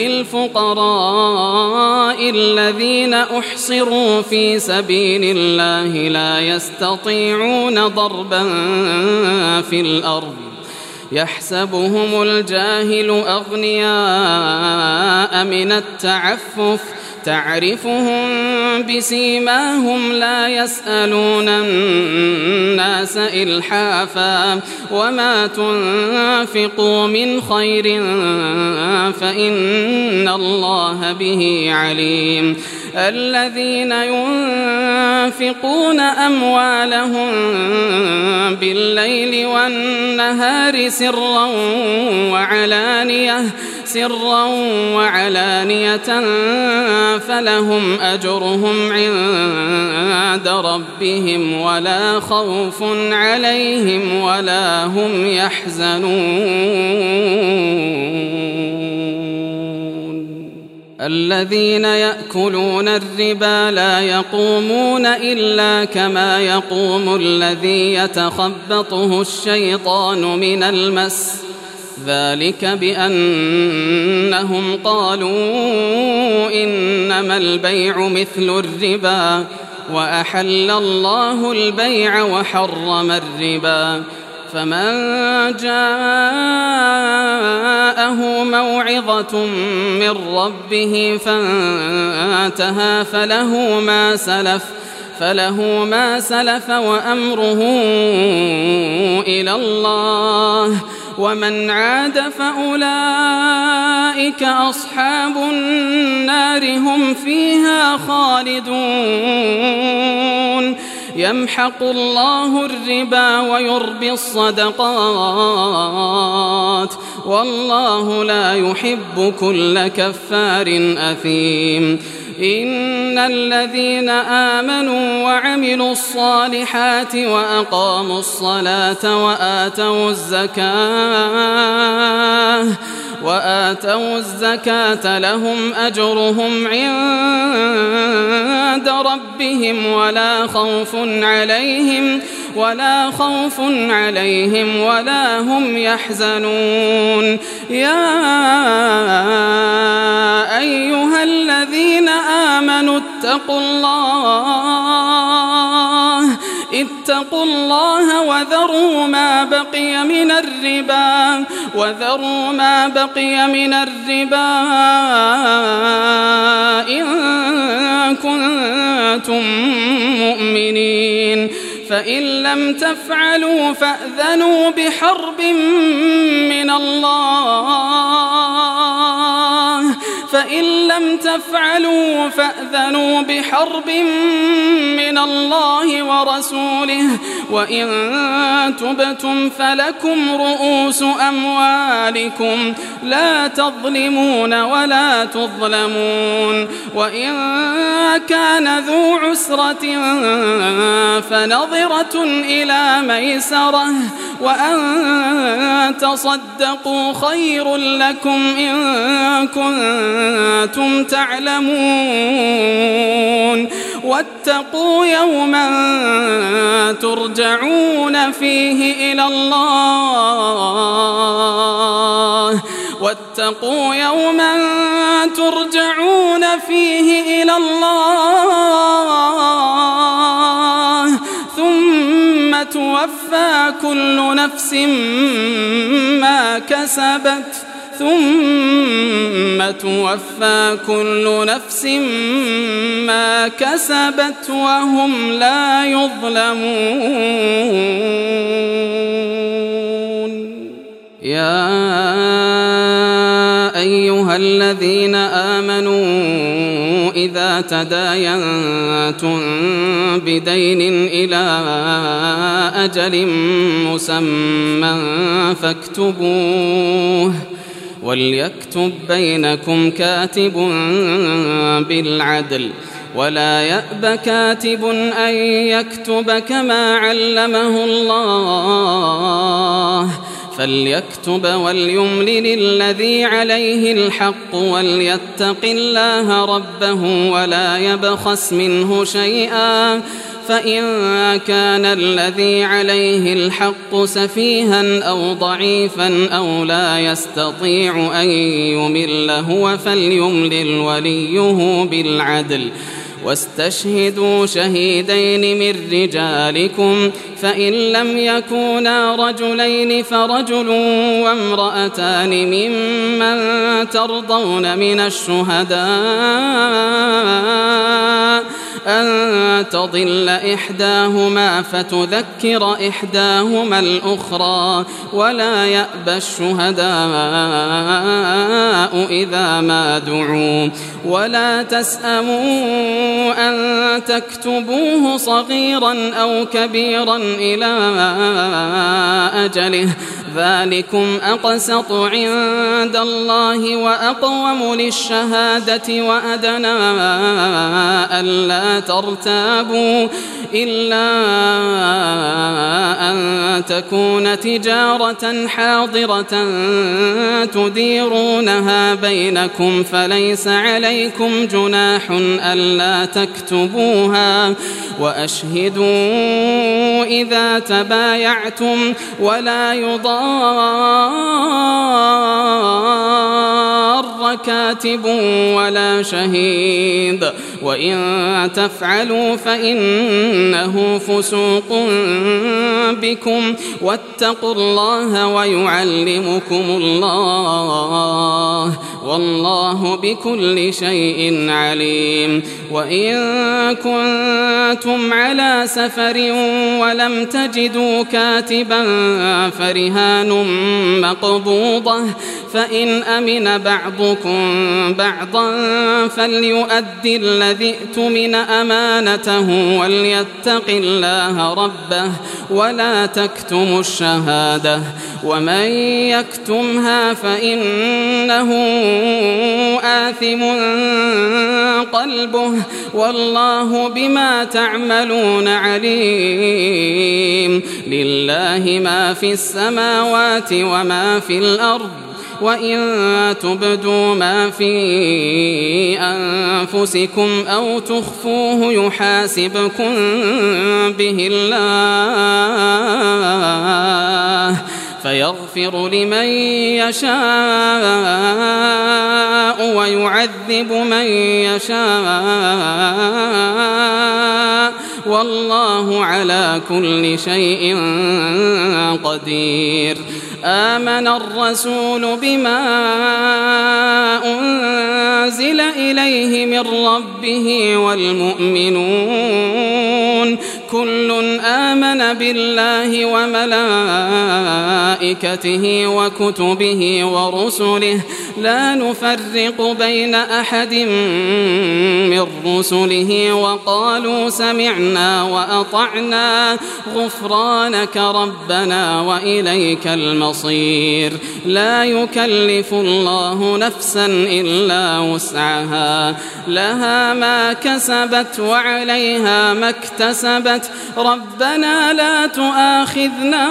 [SPEAKER 2] للفقراء الذين أحصروا في سبيل الله لا يستطيعون ضربا في الأرض يحسبهم الجاهل أغنياء من التعفف تعرفهم بسيماهم لا يسألون الناس إلحافا وما تنفقوا من خير فإن الله به عليم الذين ينفقون أموالهم بالليل والنهار سرا وعلانية سرا وعلانية فلهم أجرهم عند ربهم ولا خوف عليهم ولا هم يحزنون. الذين يأكلون الربا لا يقومون إلا كما يقوم الذي يتخبطه الشيطان من المس، ذلك بأنهم قالوا إنما البيع مثل الربا وأحل الله البيع وحرم الربا. فمن جاءه موعظة من ربه فانتهى فله ما سلف فله ما سلف وأمره إلى الله، ومن عاد فأولئك أصحاب النار هم فيها خالدون. يمحق الله الربا ويربي الصدقات والله لا يحب كل كفار أثيم. إن الذين آمنوا وعملوا الصالحات وأقاموا الصلاة وآتوا الزكاة وآتوا الزكاة لهم أجرهم عند ربهم ولا خوف عليهم ولا خوف عليهم ولا هم يحزنون. يا أيها الذين آمنوا اتقوا الله اتقوا الله وذروا ما بقي من الربا وذروا ما بقي من الربا إن كنتم مؤمنين، فإن لم تفعلوا فأذنوا بحرب من الله فإن لم تفعلوا فأذنوا بحرب من الله ورسوله، وإن تبتم فلكم رؤوس أموالكم لا تظلمون ولا تظلمون. وإن كان ذو عسرة فنظرة إلى ميسرة وأن تصدقوا خير لكم إن كنتم تعلمون. واتقوا يوما ترجعون فيه إلى الله واتقوا يوما ترجعون فيه إلى الله ثم توفى كل نفس ما كسبت ثم توفى كل نفس ما كسبت وهم لا يظلمون. يا أيها الذين آمنوا إذا تداينتم بدين إلى أجل مسمى فاكتبوه وليكتب بينكم كاتب بالعدل ولا يأب كاتب أن يكتب كما علمه الله فليكتب وليملل الذي عليه الحق وليتق الله ربه ولا يبخس منه شيئا، فإن كان الذي عليه الحق سفيها أو ضعيفا أو لا يستطيع أن يمل هو فليملل وليه بالعدل واستشهدوا شهيدين من رجالكم فإن لم يكونا رجلين فرجل وامرأتان ممن ترضون من الشهداء أن تضل إحداهما فتذكر إحداهما الأخرى ولا يأبى الشهداء إذا ما دعوا ولا تسأموا أن تكتبوه صغيرا أو كبيرا إلى أجله ذلكم أقسط عند الله وأقوم للشهادة وأدنى ألا ترتابوا إلا أن تكون تجارة حاضرة تديرونها بينكم فليس عليكم جناح ألا تكتبوها وأشهدوا إذا تبايعتم ولا يضار كاتب ولا شهيد وإن تفعلوا فإنه فسوق بكم واتقوا الله ويعلمكم الله والله بكل شيء عليم. وإن كنتم على سفر ولم تجدوا كاتبا فرهان مقبوضة فإن أمن بعضكم بعضا فليؤدي الذي اؤتمن أمانته وليتق الله ربه ولا تكتموا الشهادة ومن يكتمها فإنه آثم قلبه والله بما تعملون عليم. لله ما في السماوات وما في الأرض وإن تبدوا ما في أنفسكم أو تخفوه يحاسبكم به الله فيغفر لمن يشاء ويعذب من يشاء والله على كل شيء قدير. آمن الرسول بما أنزل إليه من ربه والمؤمنون كل آمن بالله وملائكته وكتبه ورسله لا نفرق بين أحد من رسله وقالوا سمعنا وأطعنا غفرانك ربنا وإليك المصير. لا يكلف الله نفسا إلا وسعها لها ما كسبت وعليها ما اكتسبت ربنا لا تؤاخذنا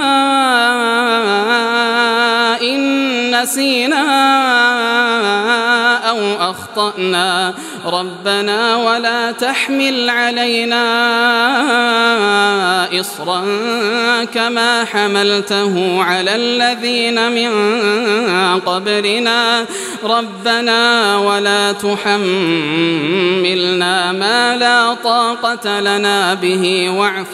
[SPEAKER 2] إن نسينا أو أخطأنا ربنا ولا تحمل علينا إصرا كما حملته على الذين من قبلنا ربنا ولا تحملنا ما لا طاقة لنا به واعف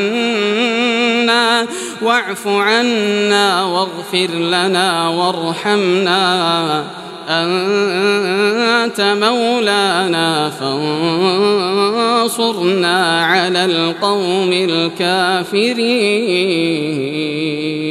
[SPEAKER 2] عنا واعف عنا واغفر لنا وارحمنا أنت مولانا فانصرنا على القوم الكافرين.